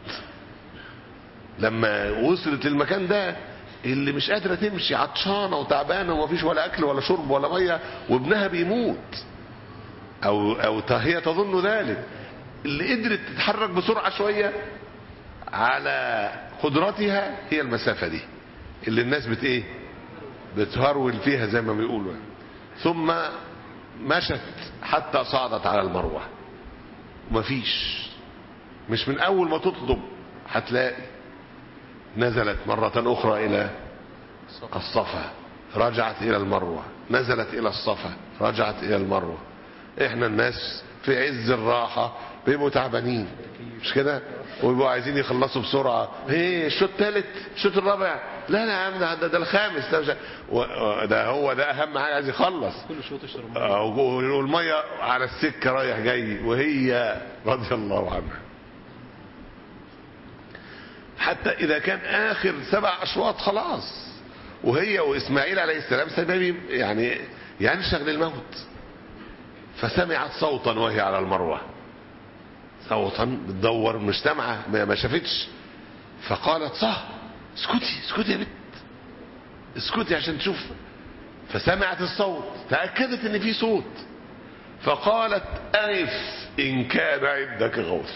لما وصلت للمكان ده اللي مش قادره تمشي، عطشانه وتعبانه ومفيش ولا اكل ولا شرب ولا ميه، وابنها بيموت او او هي تظن ذلك. اللي قدرت تتحرك بسرعه شويه على قدرتها هي المسافه دي اللي الناس بت ايه بتهرول فيها زي ما بيقولوا. ثم مشت حتى صعدت على المروه، مفيش، مش من اول ما تطلب هتلاقي. نزلت مرة اخرى الى الصفا، رجعت الى المروه، نزلت الى الصفا، رجعت الى المروه. احنا الناس في عز الراحه بيبقوا تعبانين مش كده، ويبقوا عايزين يخلصوا بسرعه. ايه الشوط الثالث، الشوط الرابع، لا لا يا عم ده, ده الخامس، ده, ده هو ده اهم حاجه، عايز يخلص كل شوط يشرب ميه، والميه على السكه رايح جاي، وهي رضي الله عنها حتى اذا كان اخر سبع اشواط خلاص، وهي واسماعيل عليه السلام سبب يعني ينشغ للموت، فسمعت صوتا وهي على المروه، صوتا بتدور مش سامعه، ما شافتش، فقالت صح اسكتي اسكتي يا بنت اسكتي عشان تشوف. فسمعت الصوت، تأكدت ان في صوت، فقالت أنف إن كان عندك غوث.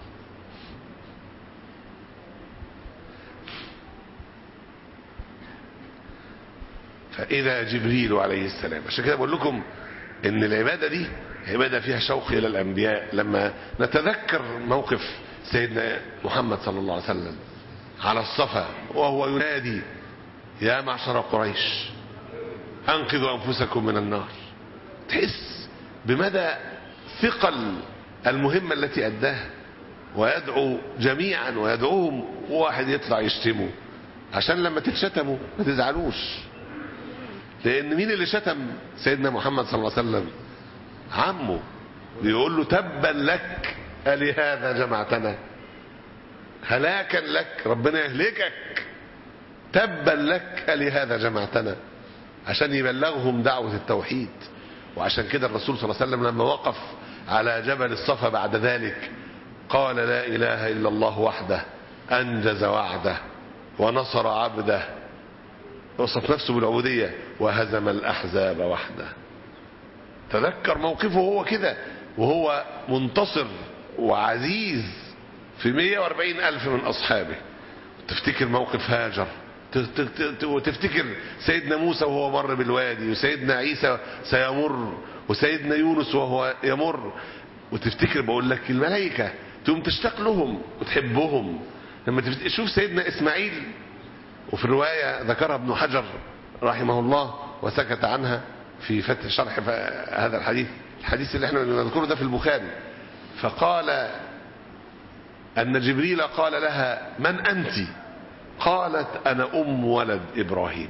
فإذا جبريل عليه السلام. عشان كده بقول لكم ان العبادة دي عبادة فيها شوق إلى الأنبياء. لما نتذكر موقف سيدنا محمد صلى الله عليه وسلم على الصفا وهو ينادي يا معشر قريش أنقذوا أنفسكم من النار، تحس بمدى ثقل المهمة التي أداها، ويدعو جميعا ويدعوهم، وواحد يطلع يشتمه عشان لما تتشتموا ما تزعلوش. لأن مين اللي شتم سيدنا محمد صلى الله عليه وسلم؟ عمه، بيقول له تبا لك ألهذا جمعتنا؟ هلاكا لك، ربنا يهلكك، تبا لك ألهذا جمعتنا، عشان يبلغهم دعوة التوحيد. وعشان كده الرسول صلى الله عليه وسلم لما وقف على جبل الصفا بعد ذلك قال لا إله إلا الله وحده أنجز وعده ونصر عبده، وصف نفسه بالعبودية، وهزم الأحزاب وحده. تذكر موقفه هو كده وهو منتصر وعزيز في مئة وأربعين ألف من أصحابه. تفتكر موقف هاجر، وتفتكر سيدنا موسى وهو مر بالوادي، وسيدنا عيسى سيمر، وسيدنا يونس وهو يمر، وتفتكر بقول لك الملائكة تقوم تشتاق لهم وتحبهم. لما تشوف سيدنا إسماعيل، وفي الرواية ذكرها ابن حجر رحمه الله وسكت عنها في فتح شرح هذا الحديث، الحديث اللي احنا نذكره ده في البخاري، فقال أن جبريل قال لها من أنت؟ قالت أنا أم ولد إبراهيم.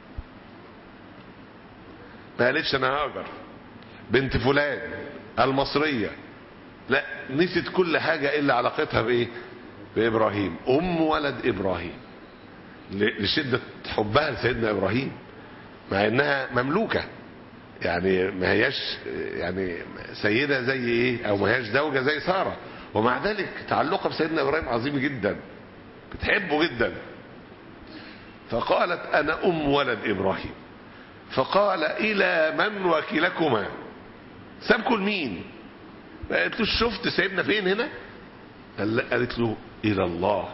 ما قالتش أنا هاجر بنت فلان المصرية، لا، نسيت كل حاجة إلا علاقتها بإيه؟ بإبراهيم، أم ولد إبراهيم، لشدة حبها لسيدنا إبراهيم، مع إنها مملوكة، يعني ما هياش يعني سيدة زي إيه، أو ما هياش زوجة زي سارة، ومع ذلك تعلقها بسيدنا إبراهيم عظيم جدا، بتحبه جدا. فقالت أنا أم ولد إبراهيم. فقال إلى من وكلكما؟ سابكوا لمين؟ قالت له شفت سيدنا فين هنا؟ قالت له إلى الله.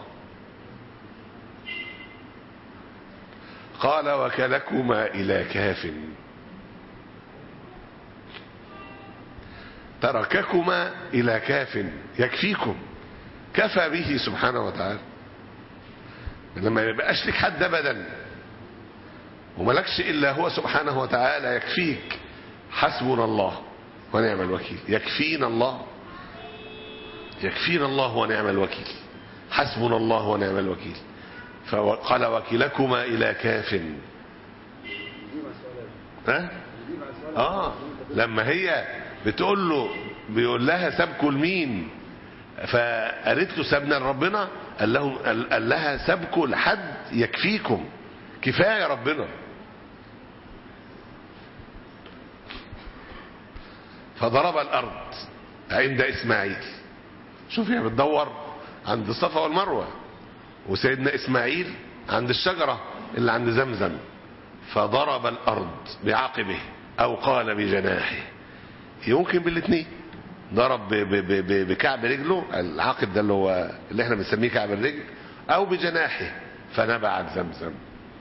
قال وكلكما إلى كاف، ترككما إلى كاف يكفيكم، كفى به سبحانه وتعالى. لما يبقاش لك حد أبدا وملكش إلا هو سبحانه وتعالى يكفيك، حسبنا الله ونعم الوكيل. يكفينا الله، يكفينا الله ونعم الوكيل، حسبنا الله ونعم الوكيل. فقال وكلكما إلى كاف. ها؟ آه لما هي بتقول له، بيقول لها سابكوا لمين؟ فقالت له سابنا لربنا، قال لهم قال لها سابكوا لحد يكفيكم، كفايه ربنا. فضرب الارض عند اسماعيل. شوف هي بتدور عند الصفا والمروه، وسيدنا اسماعيل عند الشجره اللي عند زمزم. فضرب الارض بعقبه او قال بجناحه، يمكن بالاثنين، ضرب بكعب رجله، العقب ده اللي هو اللي احنا بنسميه كعب الرجل، او بجناحه، فنبعت زمزم.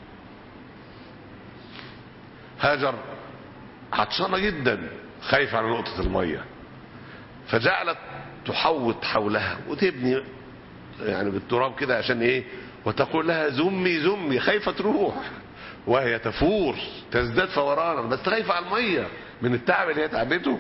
هاجر عطشانه جدا، خايفه على نقطه الميه، فجعلت تحوط حولها وتبني يعني بالتراب كده عشان ايه، وتقول لها زمي زمي، خايفه تروح، وهي تفور تزداد فورانا، بس خايفه على الميه من التعب اللي هي تعبته.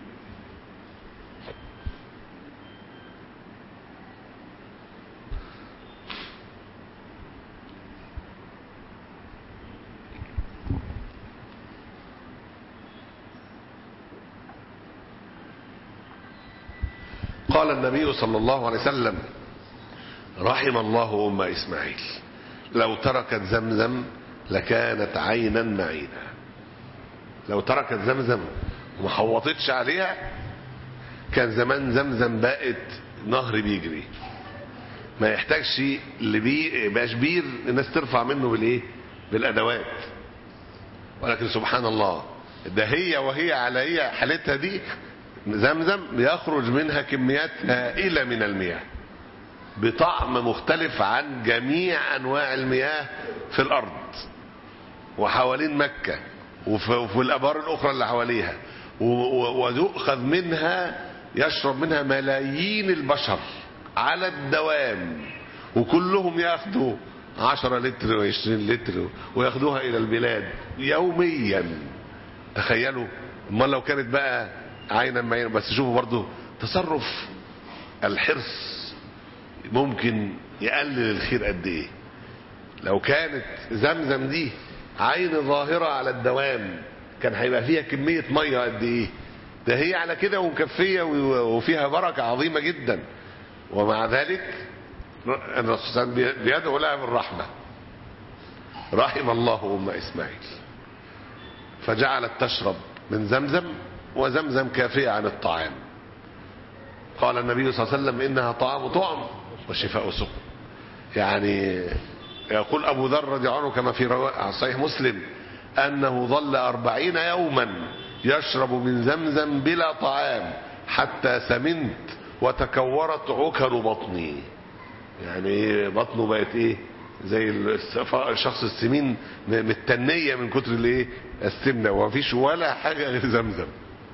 قال النبي صلى الله عليه وسلم رحم الله أم إسماعيل، لو تركت زمزم لكانت عينا معينا. لو تركت زمزم وما حوطتش عليها كان زمان زمزم بقت نهر بيجري، ما يحتاجش اللي بي بقاش بير الناس ترفع منه بالايه، بالادوات. ولكن سبحان الله، ده هي وهي على هي حالتها دي زمزم بيخرج منها كميات هائلة من المياه بطعم مختلف عن جميع أنواع المياه في الأرض وحوالين مكة وفي الأبار الأخرى اللي حواليها، ويؤخذ منها يشرب منها ملايين البشر على الدوام، وكلهم يأخذوا عشرة لتر وعشرين لتر ويأخذوها إلى البلاد يوميا. تخيلوا امال لو كانت بقى عينا معينا. بس شوفوا برضو تصرف الحرص ممكن يقلل الخير قد ايه. لو كانت زمزم دي عين ظاهرة على الدوام كان هيبقى فيها كمية مية قد ايه. ده هي على كده ومكفية وفيها بركة عظيمة جدا، ومع ذلك الرسول صلى الله عليه وسلم بيدعو لها بالرحمة. رحم الله أم إسماعيل، فجعلت تشرب من زمزم، وزمزم كافية عن الطعام. قال النبي صلى الله عليه وسلم إنها طعام طعم وشفاء سقم. يعني يقول أبو ذر رضي الله عنه كما في صحيح مسلم أنه ظل أربعين يوما يشرب من زمزم بلا طعام حتى سمنت وتكورت عكر بطني. يعني بطنه بقت ايه زي الشخص السمين متنية من كتر الايه السمنة، ومفيش ولا حاجة غير زمزم.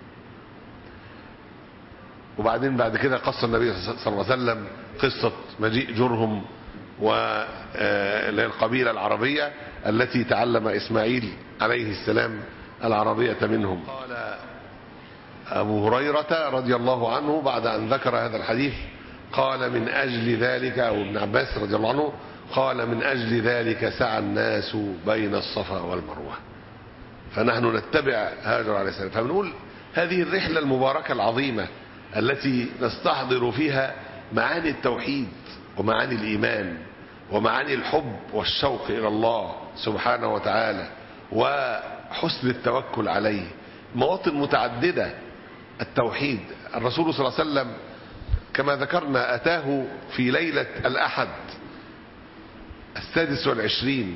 وبعدين بعد كده قص النبي صلى الله عليه وسلم قصة مجيء جرهم والقبيلة العربية التي تعلم إسماعيل عليه السلام العربية منهم. قال أبو هريرة رضي الله عنه بعد أن ذكر هذا الحديث قال من أجل ذلك، أو ابن عباس رضي الله عنه قال من أجل ذلك سعى الناس بين الصفا والمروة. فنحن نتبع هاجر عليه السلام، فبنقول هذه الرحلة المباركة العظيمة التي نستحضر فيها معاني التوحيد ومعاني الإيمان ومعاني الحب والشوق إلى الله سبحانه وتعالى وحسن التوكل عليه. مواطن متعددة التوحيد. الرسول صلى الله عليه وسلم كما ذكرنا أتاه في ليلة الأحد السادس والعشرين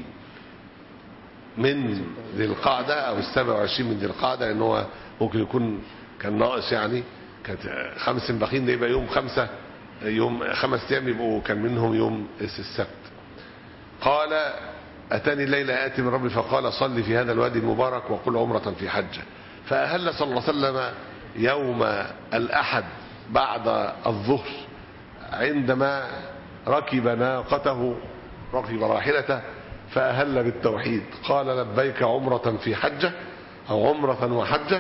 من ذي القعدة أو السابع والعشرين من ذي القعدة، لأنه ممكن يكون كان ناقص، يعني كانت خمس بخين ده يبقى يوم خمسة، يوم خمس أيام يبقوا كان منهم يوم السبت. قال أتاني الليلة آتي من ربي فقال صلي في هذا الوادي المبارك وقل عمرة في حجة. فأهل صلى الله عليه وسلم يوم الأحد بعد الظهر عندما ركب ناقته ركب راحلته فأهل بالتوحيد. قال لبيك عمرة في حجة أو عمرة وحجة،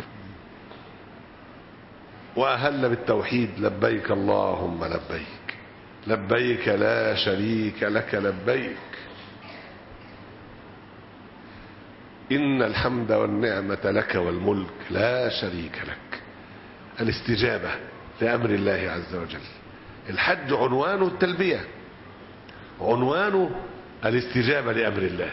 وأهل بالتوحيد لبيك اللهم لبيك لبيك لا شريك لك لبيك إن الحمد والنعمة لك والملك لا شريك لك. الاستجابة لأمر الله عز وجل. الحج عنوانه التلبية، عنوانه الاستجابة لأمر الله،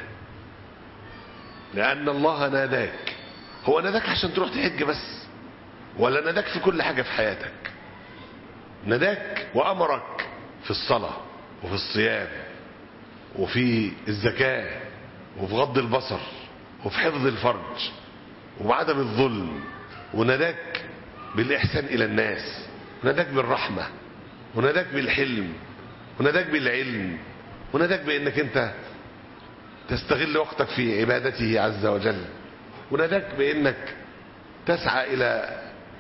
لأن الله ناداك. هو ناداك عشان تروح تحج بس، ولا ناداك في كل حاجة في حياتك؟ ناداك وأمرك في الصلاة وفي الصيام وفي الزكاة وفي غض البصر وفي حفظ الفرج وعدم الظلم، وناداك بالإحسان إلى الناس، وناداك بالرحمة، وناداك بالحلم، وناداك بالعلم، وناداك بأنك أنت تستغل وقتك في عبادته عز وجل، وناداك بأنك تسعى إلى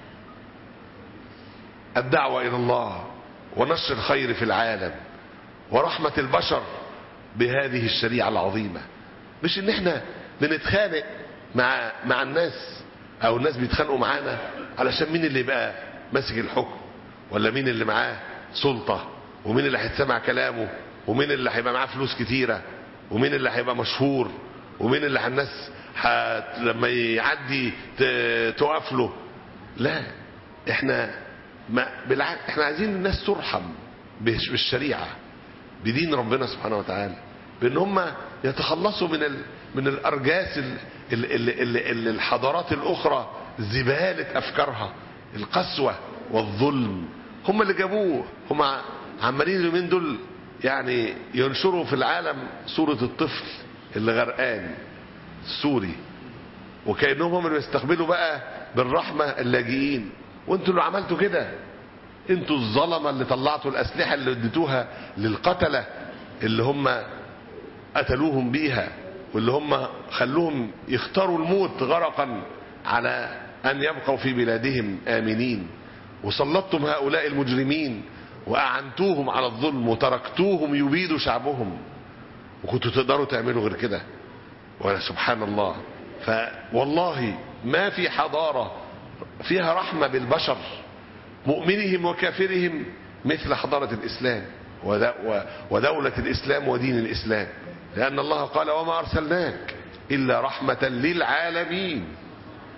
الدعوة إلى الله ونشر الخير في العالم ورحمة البشر بهذه الشريعة العظيمة. مش ان احنا بنتخانق مع مع الناس او الناس بيتخانقوا معانا علشان مين اللي يبقى ماسك الحكم، ولا مين اللي معاه سلطة، ومين اللي هيتسمع كلامه، ومين اللي هيبقى معاه فلوس كتيرة، ومين اللي هيبقى مشهور، ومين اللي الناس حت لما يعدي تقف له. لا، احنا ما بالعكس، احنا عايزين الناس ترحم بالشريعة بدين ربنا سبحانه وتعالى، بان هم يتخلصوا من ال... من الارجاس اللي الحضارات الاخرى زبالة افكارها، القسوة والظلم هم اللي جابوه. هم عمالين اليومين دول يعني ينشروا في العالم صورة الطفل اللي غرقان السوري، وكأنهم هم اللي بيستقبلوا بقى بالرحمة اللاجئين. وانتوا اللي عملتوا كده، انتوا الظلمة اللي طلعتوا الأسلحة اللي اديتوها للقتلة اللي هم قتلوهم بيها، واللي هم خلوهم يختاروا الموت غرقا على أن يبقوا في بلادهم آمنين. وسلطتم هؤلاء المجرمين وأعنتوهم على الظلم وتركتوهم يبيدوا شعبهم، وكنتوا تقدروا تعملوا غير كده. وسبحان الله، فوالله ما في حضارة فيها رحمة بالبشر مؤمنهم وكافرهم مثل حضارة الإسلام ودولة الإسلام ودين الإسلام، لأن الله قال وما أرسلناك إلا رحمة للعالمين.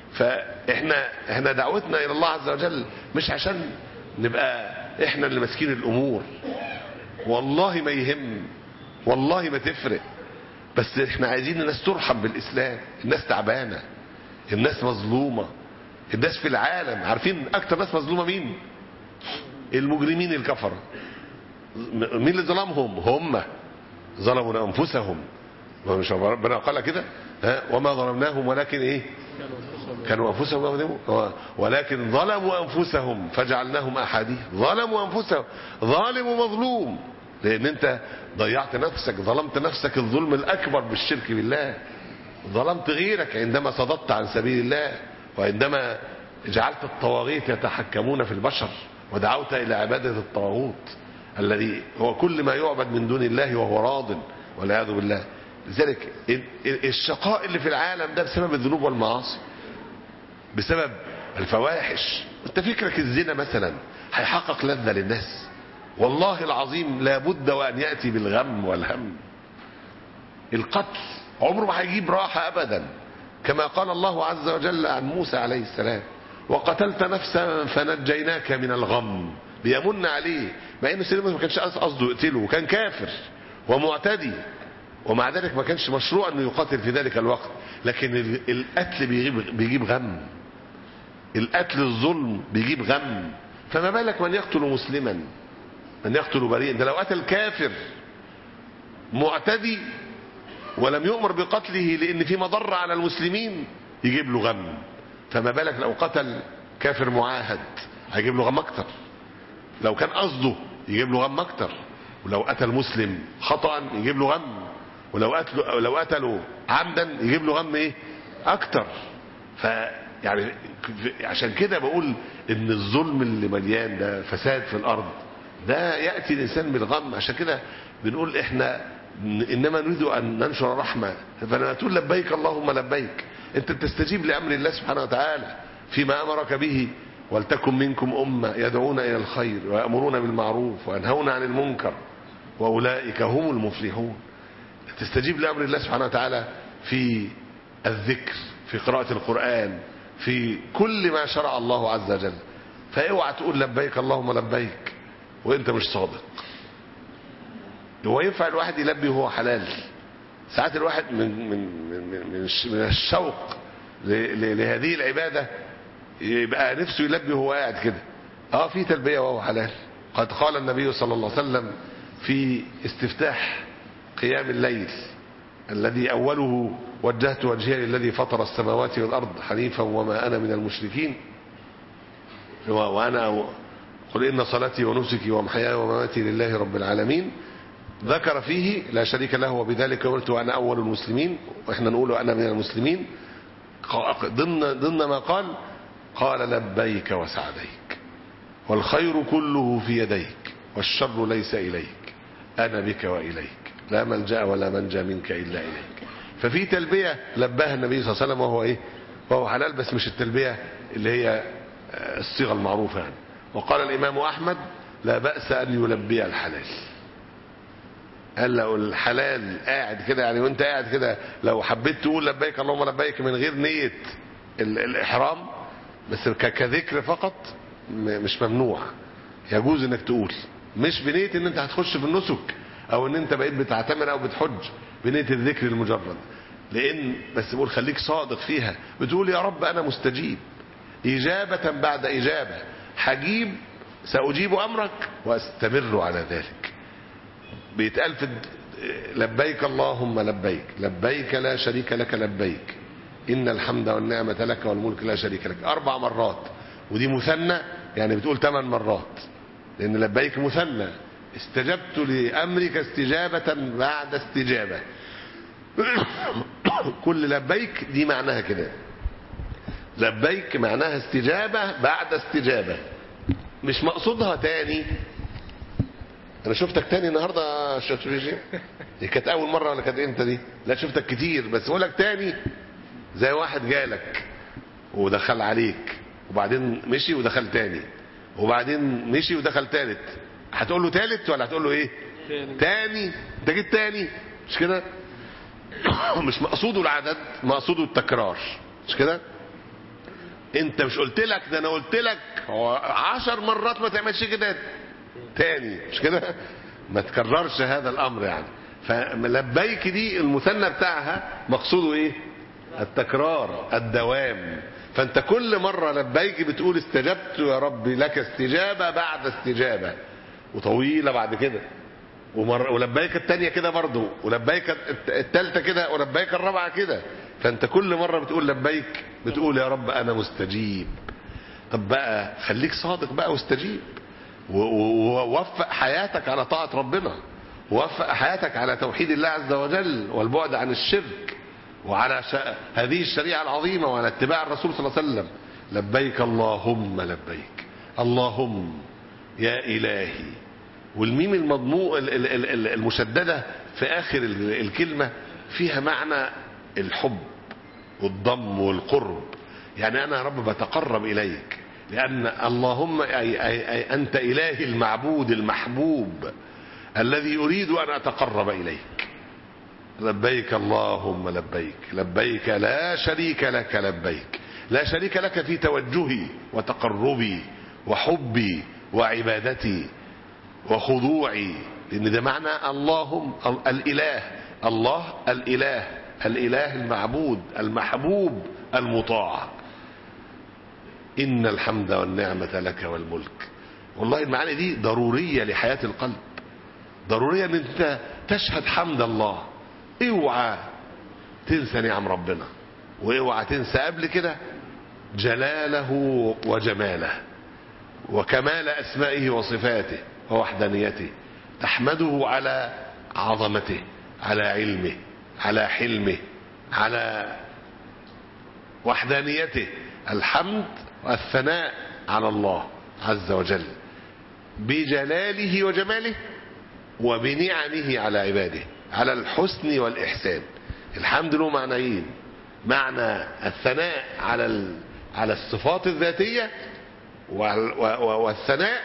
فاحنا احنا دعوتنا الى الله عز وجل مش عشان نبقى احنا اللي ماسكين الامور، والله ما يهم، والله ما تفرق، بس احنا عايزين الناس ترحم بالاسلام. الناس تعبانه، الناس مظلومه، الناس في العالم عارفين اكتر ناس مظلومه مين؟ المجرمين الكفره. مين اللي ظلمهم؟ هم ظلموا انفسهم. مش ربنا قال كده؟ ها وما ظلمناهم ولكن ايه؟ كانوا انفسهم يظلمون، ولكن ظلموا انفسهم فجعلناهم احاديث. ظلموا انفسهم، ظالم ومظلوم، لان انت ضيعت نفسك، ظلمت نفسك الظلم الاكبر بالشرك بالله، ظلمت غيرك عندما صددت عن سبيل الله، وعندما جعلت الطواغيت يتحكمون في البشر ودعوت الى عباده الطاغوت الذي هو كل ما يعبد من دون الله وهو راض والعياذ بالله. لذلك الشقاء اللي في العالم ده بسبب الذنوب والمعاصي، بسبب الفواحش. انت فكرك الزنا مثلا هيحقق لذة للناس؟ والله العظيم لابد وان يأتي بالغم والهم. القتل عمره ما هيجيب راحة ابدا، كما قال الله عز وجل عن موسى عليه السلام: وقتلت نفسا فنجيناك من الغم. بيمن عليه، مع ان سيدنا ما كانش قصده يقتله، وكان كافر ومعتدي، ومع ذلك ما كانش مشروع انه يقاتل في ذلك الوقت. لكن القتل بيجيب, بيجيب غم، القتل الظلم بيجيب غم، فما بالك من يقتل مسلما، من يقتل بريئا. ده لو قتل كافر معتدي ولم يؤمر بقتله لان في مضرة على المسلمين يجيب له غم، فما بالك لو قتل كافر معاهد هيجيب له غم اكتر، لو كان قصده يجيب له غم اكتر، ولو قتل مسلم خطأ يجيب له غم، ولو قتله لو قتله عمدا يجيب له غم ايه اكتر. فيعني عشان كده بقول ان الظلم اللي مليان ده فساد في الارض ده ياتي الانسان بالغم. عشان كده بنقول احنا انما نريد ان ننشر رحمه، فلما تقول لبيك اللهم لبيك انت بتستجيب لامر الله سبحانه وتعالى فيما امرك به: ولتكن منكم امه يدعون الى الخير ويامرون بالمعروف وينهون عن المنكر واولئك هم المفلحون. تستجيب لأمر الله سبحانه وتعالى في الذكر، في قراءة القرآن، في كل ما شرع الله عز وجل. فاوعى تقول لبيك اللهم لبيك وانت مش صادق. هو ينفع الواحد يلبي وهو حلال؟ ساعات الواحد من من من من الشوق لهذه العبادة يبقى نفسه يلبي وهو قاعد كده. اه في تلبية وهو حلال. قد قال النبي صلى الله عليه وسلم في استفتاح قيام الليل الذي أوله: وجهت وجهي للذي فطر السماوات والأرض حنيفا وما أنا من المشركين، وأنا قل إن صلاتي ونسكي ومحياي ومماتي لله رب العالمين. ذكر فيه: لا شريك له وبذلك أمرت وأنا أول المسلمين، وإحنا نقول أنا من المسلمين. ضمن ضمن ما قال: قال لبيك وسعديك والخير كله في يديك والشر ليس إليك، أنا بك وإليك، لا ملجأ ولا منجا منك إلا إليك. ففي تلبية لباها النبي صلى الله عليه وسلم وهو إيه؟ وهو حلال، بس مش التلبية اللي هي الصيغة المعروفة يعني. وقال الإمام أحمد: لا بأس أن يلبي الحلال. قال لو الحلال قاعد كده يعني، وانت قاعد كده لو حبيت تقول لبيك اللهم لبيك من غير نية الإحرام بس كذكر فقط مش ممنوع، يجوز انك تقول، مش بنية ان انت هتخش في النسك او ان انت بقيت بتعتمر او بتحج، بنية الذكر المجرد. لان بس بقول خليك صادق فيها، بتقول يا رب انا مستجيب اجابة بعد اجابة، هجيب ساجيب امرك واستمر على ذلك. بيتقال في لبيك اللهم لبيك، لبيك لا شريك لك لبيك، ان الحمد والنعمة لك والملك لا شريك لك، اربع مرات. ودي مثنى يعني بتقول ثمان مرات، لان لبيك مثنى. استجبت لامرك استجابة بعد استجابة. كل لبيك دي معناها كده، لبيك معناها استجابة بعد استجابة، مش مقصودها تاني. انا شفتك تاني النهارده يا شيخ ريجي، دي كانت اول مره ولا كانت امتى دي؟ لا شفتك كتير، بس بقول لك تاني زي واحد جالك ودخل عليك وبعدين مشي ودخل تاني وبعدين مشي ودخل تالت، هتقول له تالت ولا هتقول له ايه؟ تاني. تاني انت جيت تاني، مش كده؟ مش مقصوده العدد، مقصوده التكرار، مش كده؟ انت مش قلت لك ده؟ انا قلت لك عشر مرات ما تعملش كده تاني، مش كده؟ ما تكررش هذا الامر يعني. فلبيك دي المثنى بتاعها مقصوده ايه؟ التكرار، الدوام. فانت كل مرة لبيك بتقول استجبت يا رب لك استجابة بعد استجابة، وطويلة بعد كده، ومر... ولبيك التانية كده برضو، ولبيك التالتة كده، ولبيك الرابعة كده. فانت كل مرة بتقول لبيك بتقول يا رب انا مستجيب. طب بقى خليك صادق بقى واستجيب، ووفق حياتك على طاعة ربنا، ووفق حياتك على توحيد الله عز وجل والبعد عن الشرك، وعلى ش... هذه الشريعة العظيمة، وعلى اتباع الرسول صلى الله عليه وسلم. لبيك اللهم لبيك، اللهم يا إلهي. والميم المضموء المشددة في آخر الكلمة فيها معنى الحب والضم والقرب. يعني أنا يا رب بتقرب إليك، لأن اللهم أي أي أي أنت إلهي المعبود المحبوب الذي أريد أن أتقرب إليك. لبيك اللهم لبيك، لبيك لا شريك لك لبيك، لا شريك لك في توجهي وتقربي وحبي وعبادتي وخضوعي. لأن ده معنى اللهم الإله، الله الإله، الإله المعبود المحبوب المطاع. إن الحمد والنعمة لك والملك. والله المعاني دي ضرورية لحياة القلب، ضرورية ان انت تشهد حمد الله. اوعى تنسى نعم ربنا، واوعى تنسى قبل كده جلاله وجماله وكمال أسمائه وصفاته ووحدانيته. تحمده على عظمته، على علمه، على حلمه، على وحدانيته. الحمد والثناء على الله عز وجل بجلاله وجماله وبنعمه على عباده، على الحسن والإحسان. الحمد له معنيين: معنى الثناء على على الصفات الذاتية، والثناء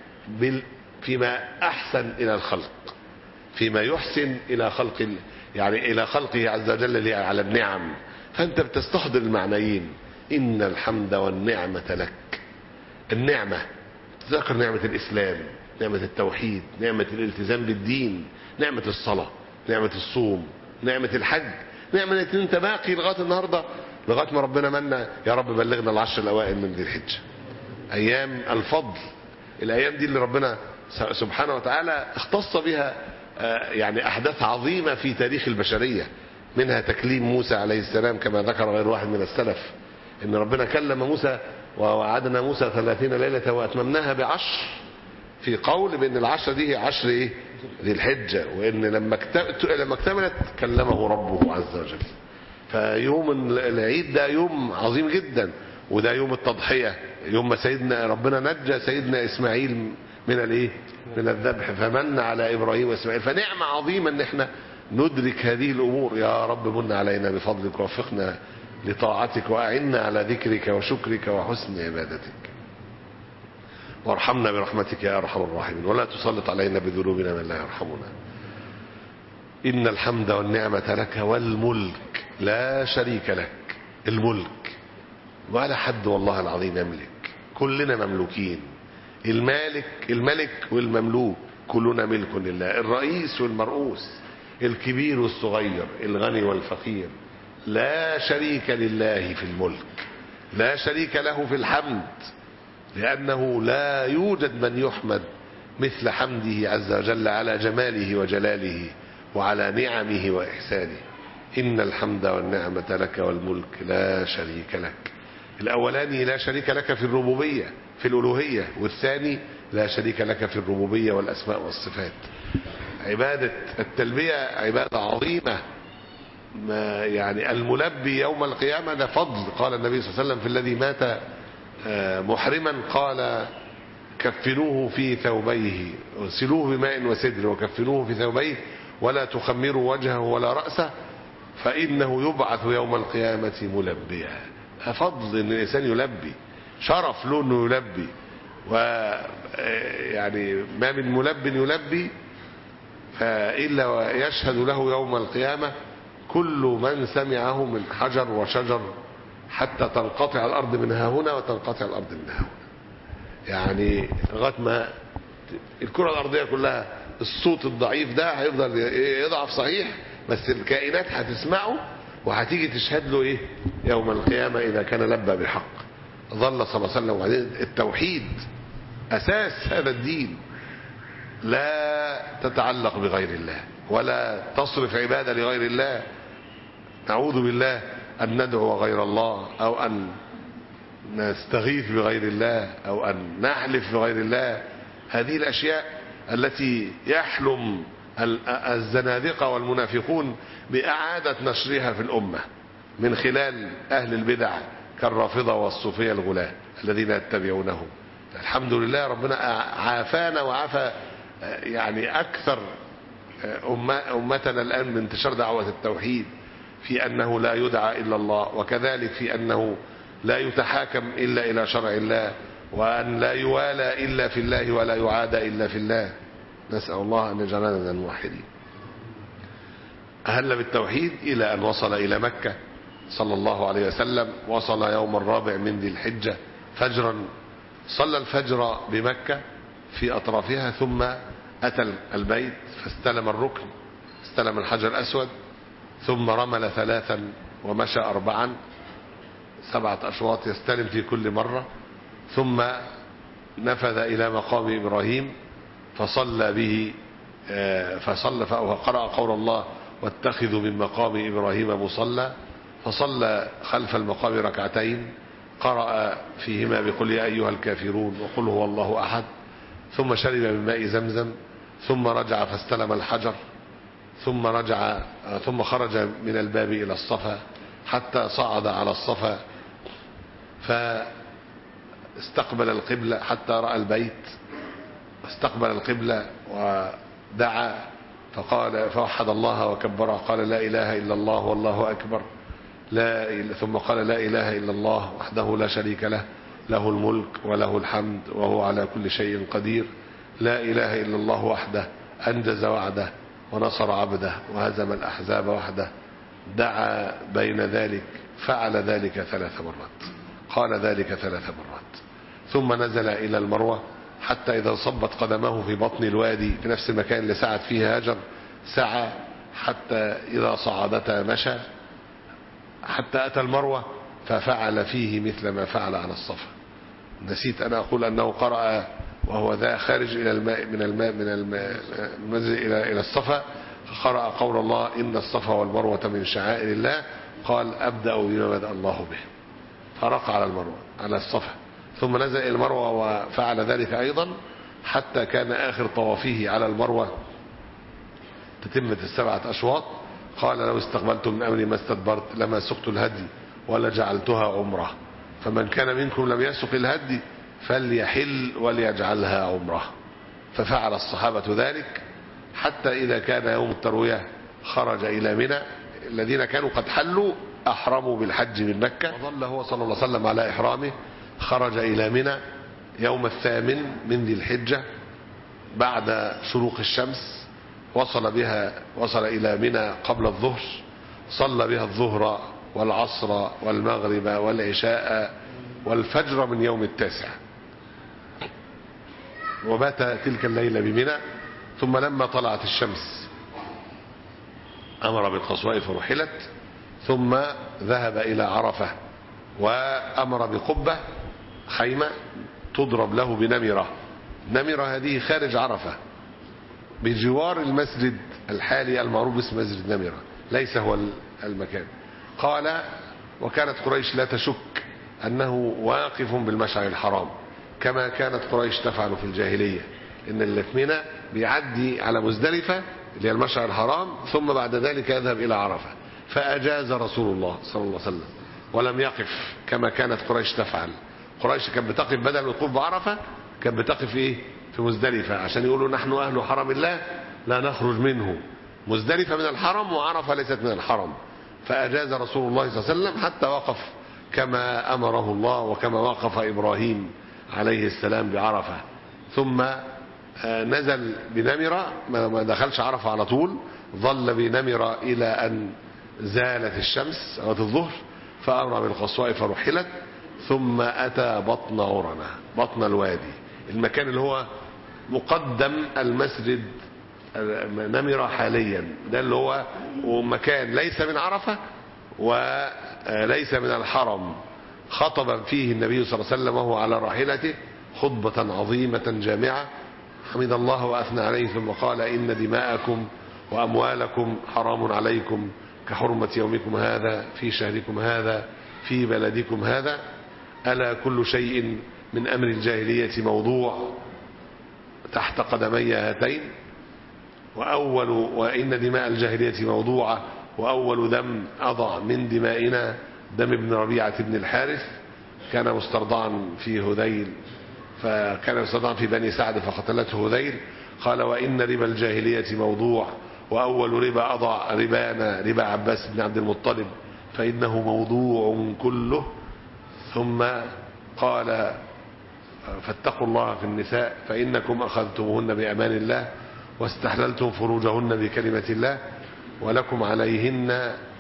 فيما أحسن إلى الخلق، فيما يحسن إلى خلق، يعني إلى خلقه عز وجل على النعم. فأنت بتستحضر المعنيين: إن الحمد والنعمة لك. النعمة تذكر نعمة الإسلام، نعمة التوحيد، نعمة الالتزام بالدين، نعمة الصلاة، نعمة الصوم، نعمة الحج، نعمة ان انت باقي لغاية النهاردة، لغاية ما ربنا منا يا رب بلغنا العشر الأوائل من ذي الحجة، أيام الفضل. الأيام دي اللي ربنا سبحانه وتعالى اختص بها يعني أحداث عظيمة في تاريخ البشرية، منها تكليم موسى عليه السلام كما ذكر غير واحد من السلف، إن ربنا كلم موسى ووعدنا موسى ثلاثين ليلة وأتممناها بعشر، في قول بأن العشر دي هي عشر إيه؟ ذي الحجة، وإن لما لما اكتملت كلمه ربه عز وجل. فيوم العيد ده يوم عظيم جدا، وده يوم التضحية، يوم ما سيدنا ربنا نجى سيدنا إسماعيل من الإيه؟ من الذبح، فمن على إبراهيم وإسماعيل. فنعمة عظيمة إن احنا ندرك هذه الأمور. يا رب من علينا بفضلك ووفقنا لطاعتك، وأعنا على ذكرك وشكرك وحسن عبادتك، وارحمنا برحمتك يا أرحم الراحمين، ولا تسلط علينا بذنوبنا من لا يرحمنا. إن الحمد والنعمة لك والملك لا شريك لك. الملك ولا حد والله العظيم يملك، كلنا مملوكين. المالك الملك والمملوك كلنا ملك لله، الرئيس والمرؤوس، الكبير والصغير، الغني والفقير. لا شريك لله في الملك، لا شريك له في الحمد، لأنه لا يوجد من يحمد مثل حمده عز وجل على جماله وجلاله وعلى نعمه وإحسانه. إن الحمد والنعمة لك والملك لا شريك لك. الأولاني لا شريك لك في الربوبية في الألوهية، والثاني لا شريك لك في الربوبية والأسماء والصفات. عبادة التلبية عبادة عظيمة، ما يعني الملبي يوم القيامة ده فضل. قال النبي صلى الله عليه وسلم في الذي مات محرما، قال كفنوه في ثوبيه، اغسلوه بماء وسدر وكفنوه في ثوبيه ولا تخمروا وجهه ولا رأسه فإنه يبعث يوم القيامة ملبيا. فضل ان الانسان يلبي، شرف له انه يلبي. ويعني ما من ملب يلبي إلا ويشهد له يوم القيامة كل من سمعه من حجر وشجر حتى تنقطع الأرض منها هنا وتنقطع الأرض منها هنا. يعني لغاية ما الكرة الأرضية كلها الصوت الضعيف ده هيفضل يضعف صحيح، بس الكائنات هتسمعه وهتيجي تشهد له ايه يوم القيامة إذا كان لبى بحق. ظل صلى الله عليه وسلم. وبعدين التوحيد أساس هذا الدين، لا تتعلق بغير الله ولا تصرف عبادة لغير الله. نعوذ بالله أن ندعو غير الله أو أن نستغيث بغير الله أو أن نحلف بغير الله. هذه الأشياء التي يحلم الزنادقة والمنافقون بإعادة نشرها في الأمة من خلال أهل البدع كالرافضة والصوفية الغلاة الذين يتبعونهم. الحمد لله ربنا عافانا وعافى يعني أكثر أمتنا الآن من انتشار دعوة التوحيد، في أنه لا يدعى إلا الله، وكذلك في أنه لا يتحاكم إلا إلى شرع الله، وأن لا يوالى إلا في الله ولا يعادى إلا في الله. نسأل الله أن يجعلنا من الموحدين. أهل بالتوحيد إلى أن وصل إلى مكة صلى الله عليه وسلم. وصل يوم الرابع من ذي الحجة فجرا، صلى الفجر بمكة في أطرافها، ثم أتى البيت فاستلم الركن، استلم الحجر الأسود، ثم رمل ثلاثا ومشى أربعا، سبعة أشواط يستلم في كل مرة، ثم نفذ إلى مقام إبراهيم فصلى به، فصلى فقرأ قول الله واتخذوا من مقام إبراهيم مصلى، فصلى خلف المقام ركعتين قرأ فيهما بقل يا أيها الكافرون وقل هو الله أحد، ثم شرب من ماء زمزم، ثم رجع فاستلم الحجر، ثم رجع ثم خرج من الباب إلى الصفا حتى صعد على الصفا فاستقبل القبلة حتى رأى البيت، استقبل القبلة ودعا فقال فوحد الله وكبر، قال لا إله إلا الله والله أكبر، لا ثم قال لا إله إلا الله وحده لا شريك له، له الملك وله الحمد وهو على كل شيء قدير، لا إله إلا الله وحده أنجز وعده ونصر عبده وهزم الأحزاب وحده. دعا بين ذلك، فعل ذلك ثلاث مرات، قال ذلك ثلاث مرات، ثم نزل إلى المروة حتى إذا صبت قدمه في بطن الوادي في نفس المكان اللي سعد فيه هاجر، سعى حتى إذا صعدتا مشى حتى أتى المروة ففعل فيه مثل ما فعل على الصفا. نسيت أن أقول أنه قرأ وهو ذا خارج إلى الماء من الماء من المنزل إلى إلى الصفا، قرأ قول الله إن الصفا والمروة من شعائر الله، قال أبدأ بما بدأ الله به، فرق على المروة على الصفا، ثم نزل إلى المروة وفعل ذلك أيضا حتى كان آخر طوافه على المروة تتمة السبعة أشواط. قال لو استقبلت من أمري ما استدبرت لما سقت الهدي ولا جعلتها عمره، فمن كان منكم لم يسق الهدي فليحل وليجعلها عمره. ففعل الصحابة ذلك حتى إذا كان يوم التروية خرج إلى منى. الذين كانوا قد حلوا أحرموا بالحج من مكة، وظل هو صلى الله عليه وسلم على إحرامه. خرج إلى منى يوم الثامن من ذي الحجة بعد شروق الشمس، وصل بها وصل إلى منى قبل الظهر، صلى بها الظهر والعصر والمغرب والعشاء والفجر من يوم التاسع، وبات تلك الليلة بمنى. ثم لما طلعت الشمس أمر بالقصواء فرحلت، ثم ذهب إلى عرفة وأمر بقبة خيمة تضرب له بنمرة. نمرة هذه خارج عرفة بجوار المسجد الحالي المعروف باسم مسجد نمرة، ليس هو المكان. قال وكانت قريش لا تشك أنه واقف بالمشعر الحرام كما كانت قريش تفعل في الجاهلية، إن اللي في منى بيعدي على مزدلفة اللي هي المشعر الحرام، ثم بعد ذلك يذهب إلى عرفة. فأجاز رسول الله صلى الله عليه وسلم ولم يقف كما كانت قريش تفعل. قريش كانت بتقف بدل الوقوف بعرفة كانت بتقف إيه في مزدلفة، عشان يقولوا نحن أهل حرم الله لا نخرج منه. مزدلفة من الحرم وعرفة ليست من الحرم. فأجاز رسول الله صلى الله عليه وسلم حتى وقف كما أمره الله وكما وقف إبراهيم عليه السلام بعرفة. ثم نزل بنمرة، ما دخلش عرفة على طول، ظل بنمرة إلى أن زالت الشمس وقت الظهر، فأمر بالقصواء فرحلت، ثم أتى بطن عرنة، بطن الوادي، المكان اللي هو مقدم المسجد نمرة حاليا، ده اللي هو مكان ليس من عرفة وليس من الحرم. خطب فيه النبي صلى الله عليه وسلم وهو على راحلته خطبة عظيمة جامعة، حمد الله وأثنى عليه، ثم قال: إن دماءكم وأموالكم حرام عليكم كحرمة يومكم هذا في شهركم هذا في بلدكم هذا. ألا كل شيء من أمر الجاهلية موضوع تحت قدمي هاتين، وأول وإن دماء الجاهلية موضوعة، وأول دم أضع من دمائنا دم ابن ربيعة بن الحارث، كان مسترضعا في هذيل، فكان مسترضعا في بني سعد فقتلته هذيل. قال: وإن ربا الجاهلية موضوع، وأول ربا أضع ربانا ربا عباس بن عبد المطلب، فإنه موضوع كله. ثم قال: فاتقوا الله في النساء فإنكم أخذتموهن بأمان الله واستحللتم فروجهن بكلمة الله، ولكم عليهن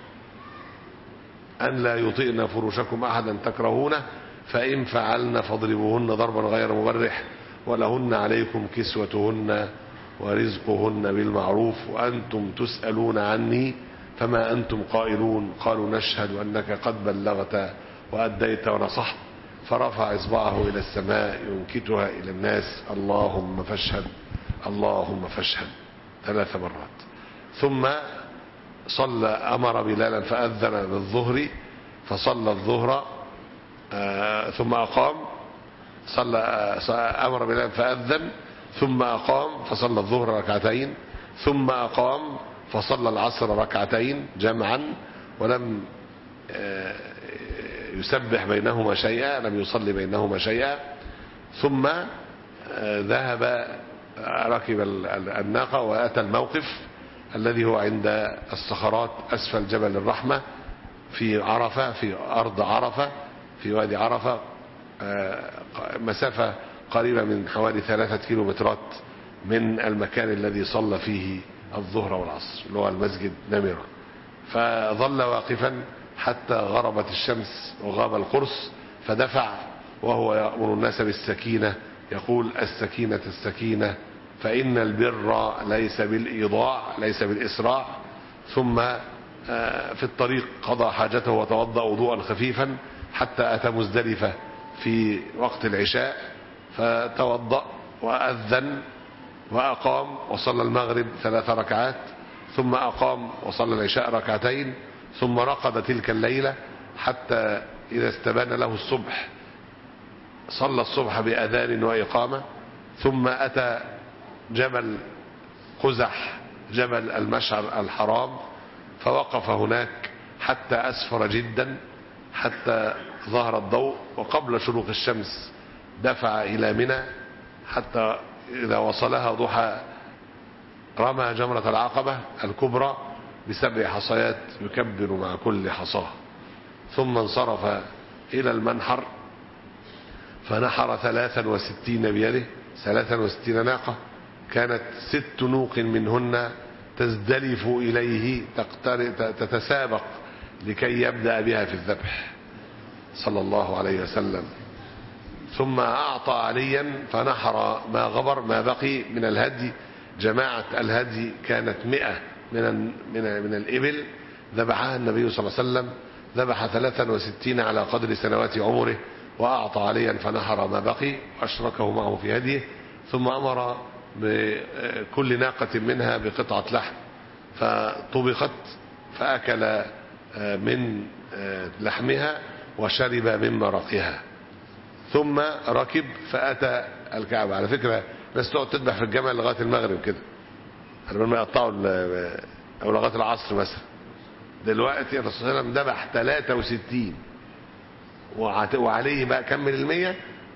أن لا يطئن فرشكم أحدا تكرهونه، فإن فعلن فاضربوهن ضربا غير مبرح، ولهن عليكم كسوتهن ورزقهن بالمعروف، وأنتم تسألون عني فما أنتم قائلون. قالوا: نشهد أنك قد بلغت وأديت ونصحت. فرفع إصبعه إلى السماء ينكتها إلى الناس: اللهم فاشهد اللهم فاشهد ثلاث مرات. ثم صلى، أمر بلالا فأذن بالظهر فصلى الظهر، آه ثم أقام، صلى آه أمر بلالا فأذن ثم أقام فصلى الظهر ركعتين، ثم أقام فصلى العصر ركعتين جمعا، ولم آه يسبح بينهما شيئا، لم يصلي بينهما شيئا. ثم آه ذهب ركب الناقة وأتى الموقف الذي هو عند الصخرات أسفل جبل الرحمة في عرفة، في أرض عرفة، في وادي عرفة، مسافة قريبة من حوالي ثلاثة كيلومترات من المكان الذي صلى فيه الظهر والعصر، اللي هو المسجد نمرة. فظل واقفا حتى غربت الشمس وغاب القرص، فدفع وهو يأمر الناس بالسكينة، يقول: السكينة السكينة، فإن البر ليس بالإيضاع، ليس بالإسراع. ثم في الطريق قضى حاجته وتوضأ وضوءا خفيفا حتى أتى مزدلفة في وقت العشاء، فتوضأ وأذن وأقام وصلى المغرب ثلاث ركعات، ثم أقام وصلى العشاء ركعتين، ثم رقد تلك الليلة حتى إذا استبان له الصبح صلى الصبح بأذان وإقامة. ثم أتى جبل قزح، جبل المشعر الحرام، فوقف هناك حتى أسفر جدا حتى ظهر الضوء، وقبل شروق الشمس دفع إلى منى حتى إذا وصلها ضحى رمى جمرة العقبة الكبرى بسبع حصيات يكبر مع كل حصاه، ثم انصرف إلى المنحر فنحر ثلاثا وستين بيده، ثلاثا وستين ناقة، كانت ست نوق منهن تزدلف إليه تتسابق لكي يبدأ بها في الذبح صلى الله عليه وسلم. ثم أعطى عليا فنحر ما غبر، ما بقي من الهدي. جماعة الهدي كانت مئة من من من الإبل ذبحها النبي صلى الله عليه وسلم، ذبح ثلاثا وستين على قدر سنوات عمره، وأعطى عليا فنحر ما بقي وأشركه معه في هديه. ثم أمر بكل ناقة منها بقطعة لحم فطبخت، فأكل من لحمها وشرب من مرقها، ثم ركب فأتى الكعبة. على فكرة الناس تقعد تذبح في الجمل لغاية المغرب كده، قبل ما يقطعوا أو لغاية العصر مثلا. دلوقتي الرسول صلى الله عليه وسلم ذبح ثلاثة وستين وعليه بقى كمل المية،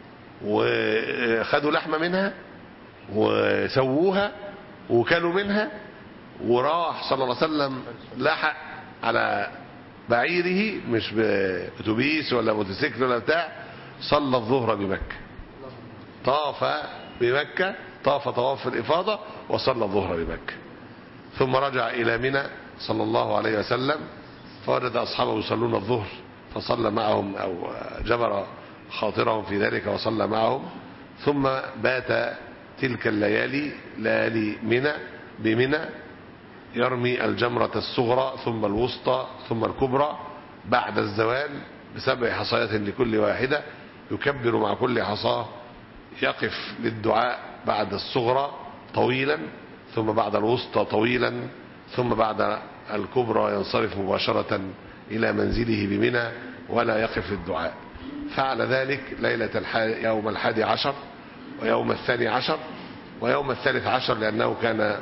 وخدوا لحمة منها وسووها وكلوا منها، وراح صلى الله عليه وسلم لحق على بعيره مش بأتوبيس ولا موتوسيكل ولا بتاع، صلى الظهر بمكة، طاف بمكة، طاف طواف الإفاضة وصلى الظهر بمكة، ثم رجع إلى منى صلى الله عليه وسلم فوجد أصحابه يصلون الظهر، فصلى معهم أو جبر خاطرهم في ذلك وصلى معهم، ثم بات تلك الليالي ليالي منى بمنى يرمي الجمرة الصغرى ثم الوسطى ثم الكبرى بعد الزوال بسبع حصيات لكل واحدة، يكبر مع كل حصاة، يقف للدعاء بعد الصغرى طويلا، ثم بعد الوسطى طويلا، ثم بعد الكبرى ينصرف مباشرة إلى منزله بمنى ولا يقف للدعاء. فعل ذلك ليلة يوم الحادي عشر ويوم الثاني عشر ويوم الثالث عشر، لأنه كان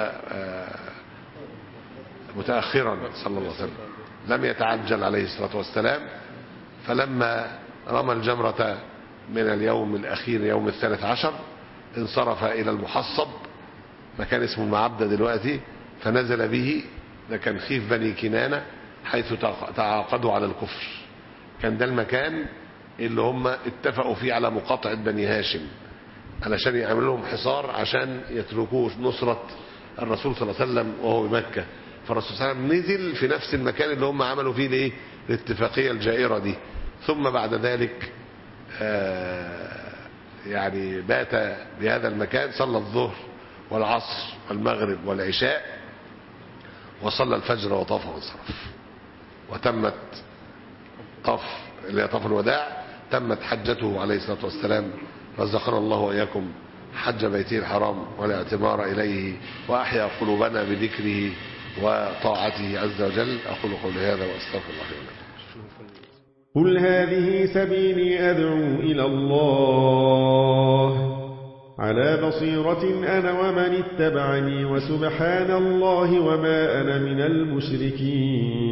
متأخرا صلى الله عليه وسلم، لم يتعجل عليه الصلاة والسلام. فلما رمى الجمرة من اليوم الأخير يوم الثالث عشر انصرف إلى المحصب، مكان اسمه المعبدة دلوقتي، فنزل به. ده كان خيف بني كنانة حيث تعاقدوا على الكفر، كان ده المكان اللي هم اتفقوا فيه على مقاطعة بني هاشم علشان يعملوا لهم حصار عشان يتركوه نصرة الرسول صلى الله عليه وسلم وهو بمكة. فالرسول صلى الله عليه وسلم نزل في نفس المكان اللي هم عملوا فيه الايه الاتفاقية الجائرة دي. ثم بعد ذلك آه يعني بات بهذا المكان، صلى الظهر والعصر والمغرب والعشاء وصلى الفجر وطاف وانصرف، وتمت طاف اللي هي طاف الوداع، تمت حجته عليه الصلاة والسلام. رزقنا الله وإياكم حج بيته الحرام والاعتمار إليه، وأحيا قلوبنا بذكره وطاعته عز وجل. أقول قولي هذا وأستغفر الله لي ولكم. قل هذه سبيلي أدعو إلى الله على بصيرة أنا ومن اتبعني، وسبحان الله وما أنا من المشركين.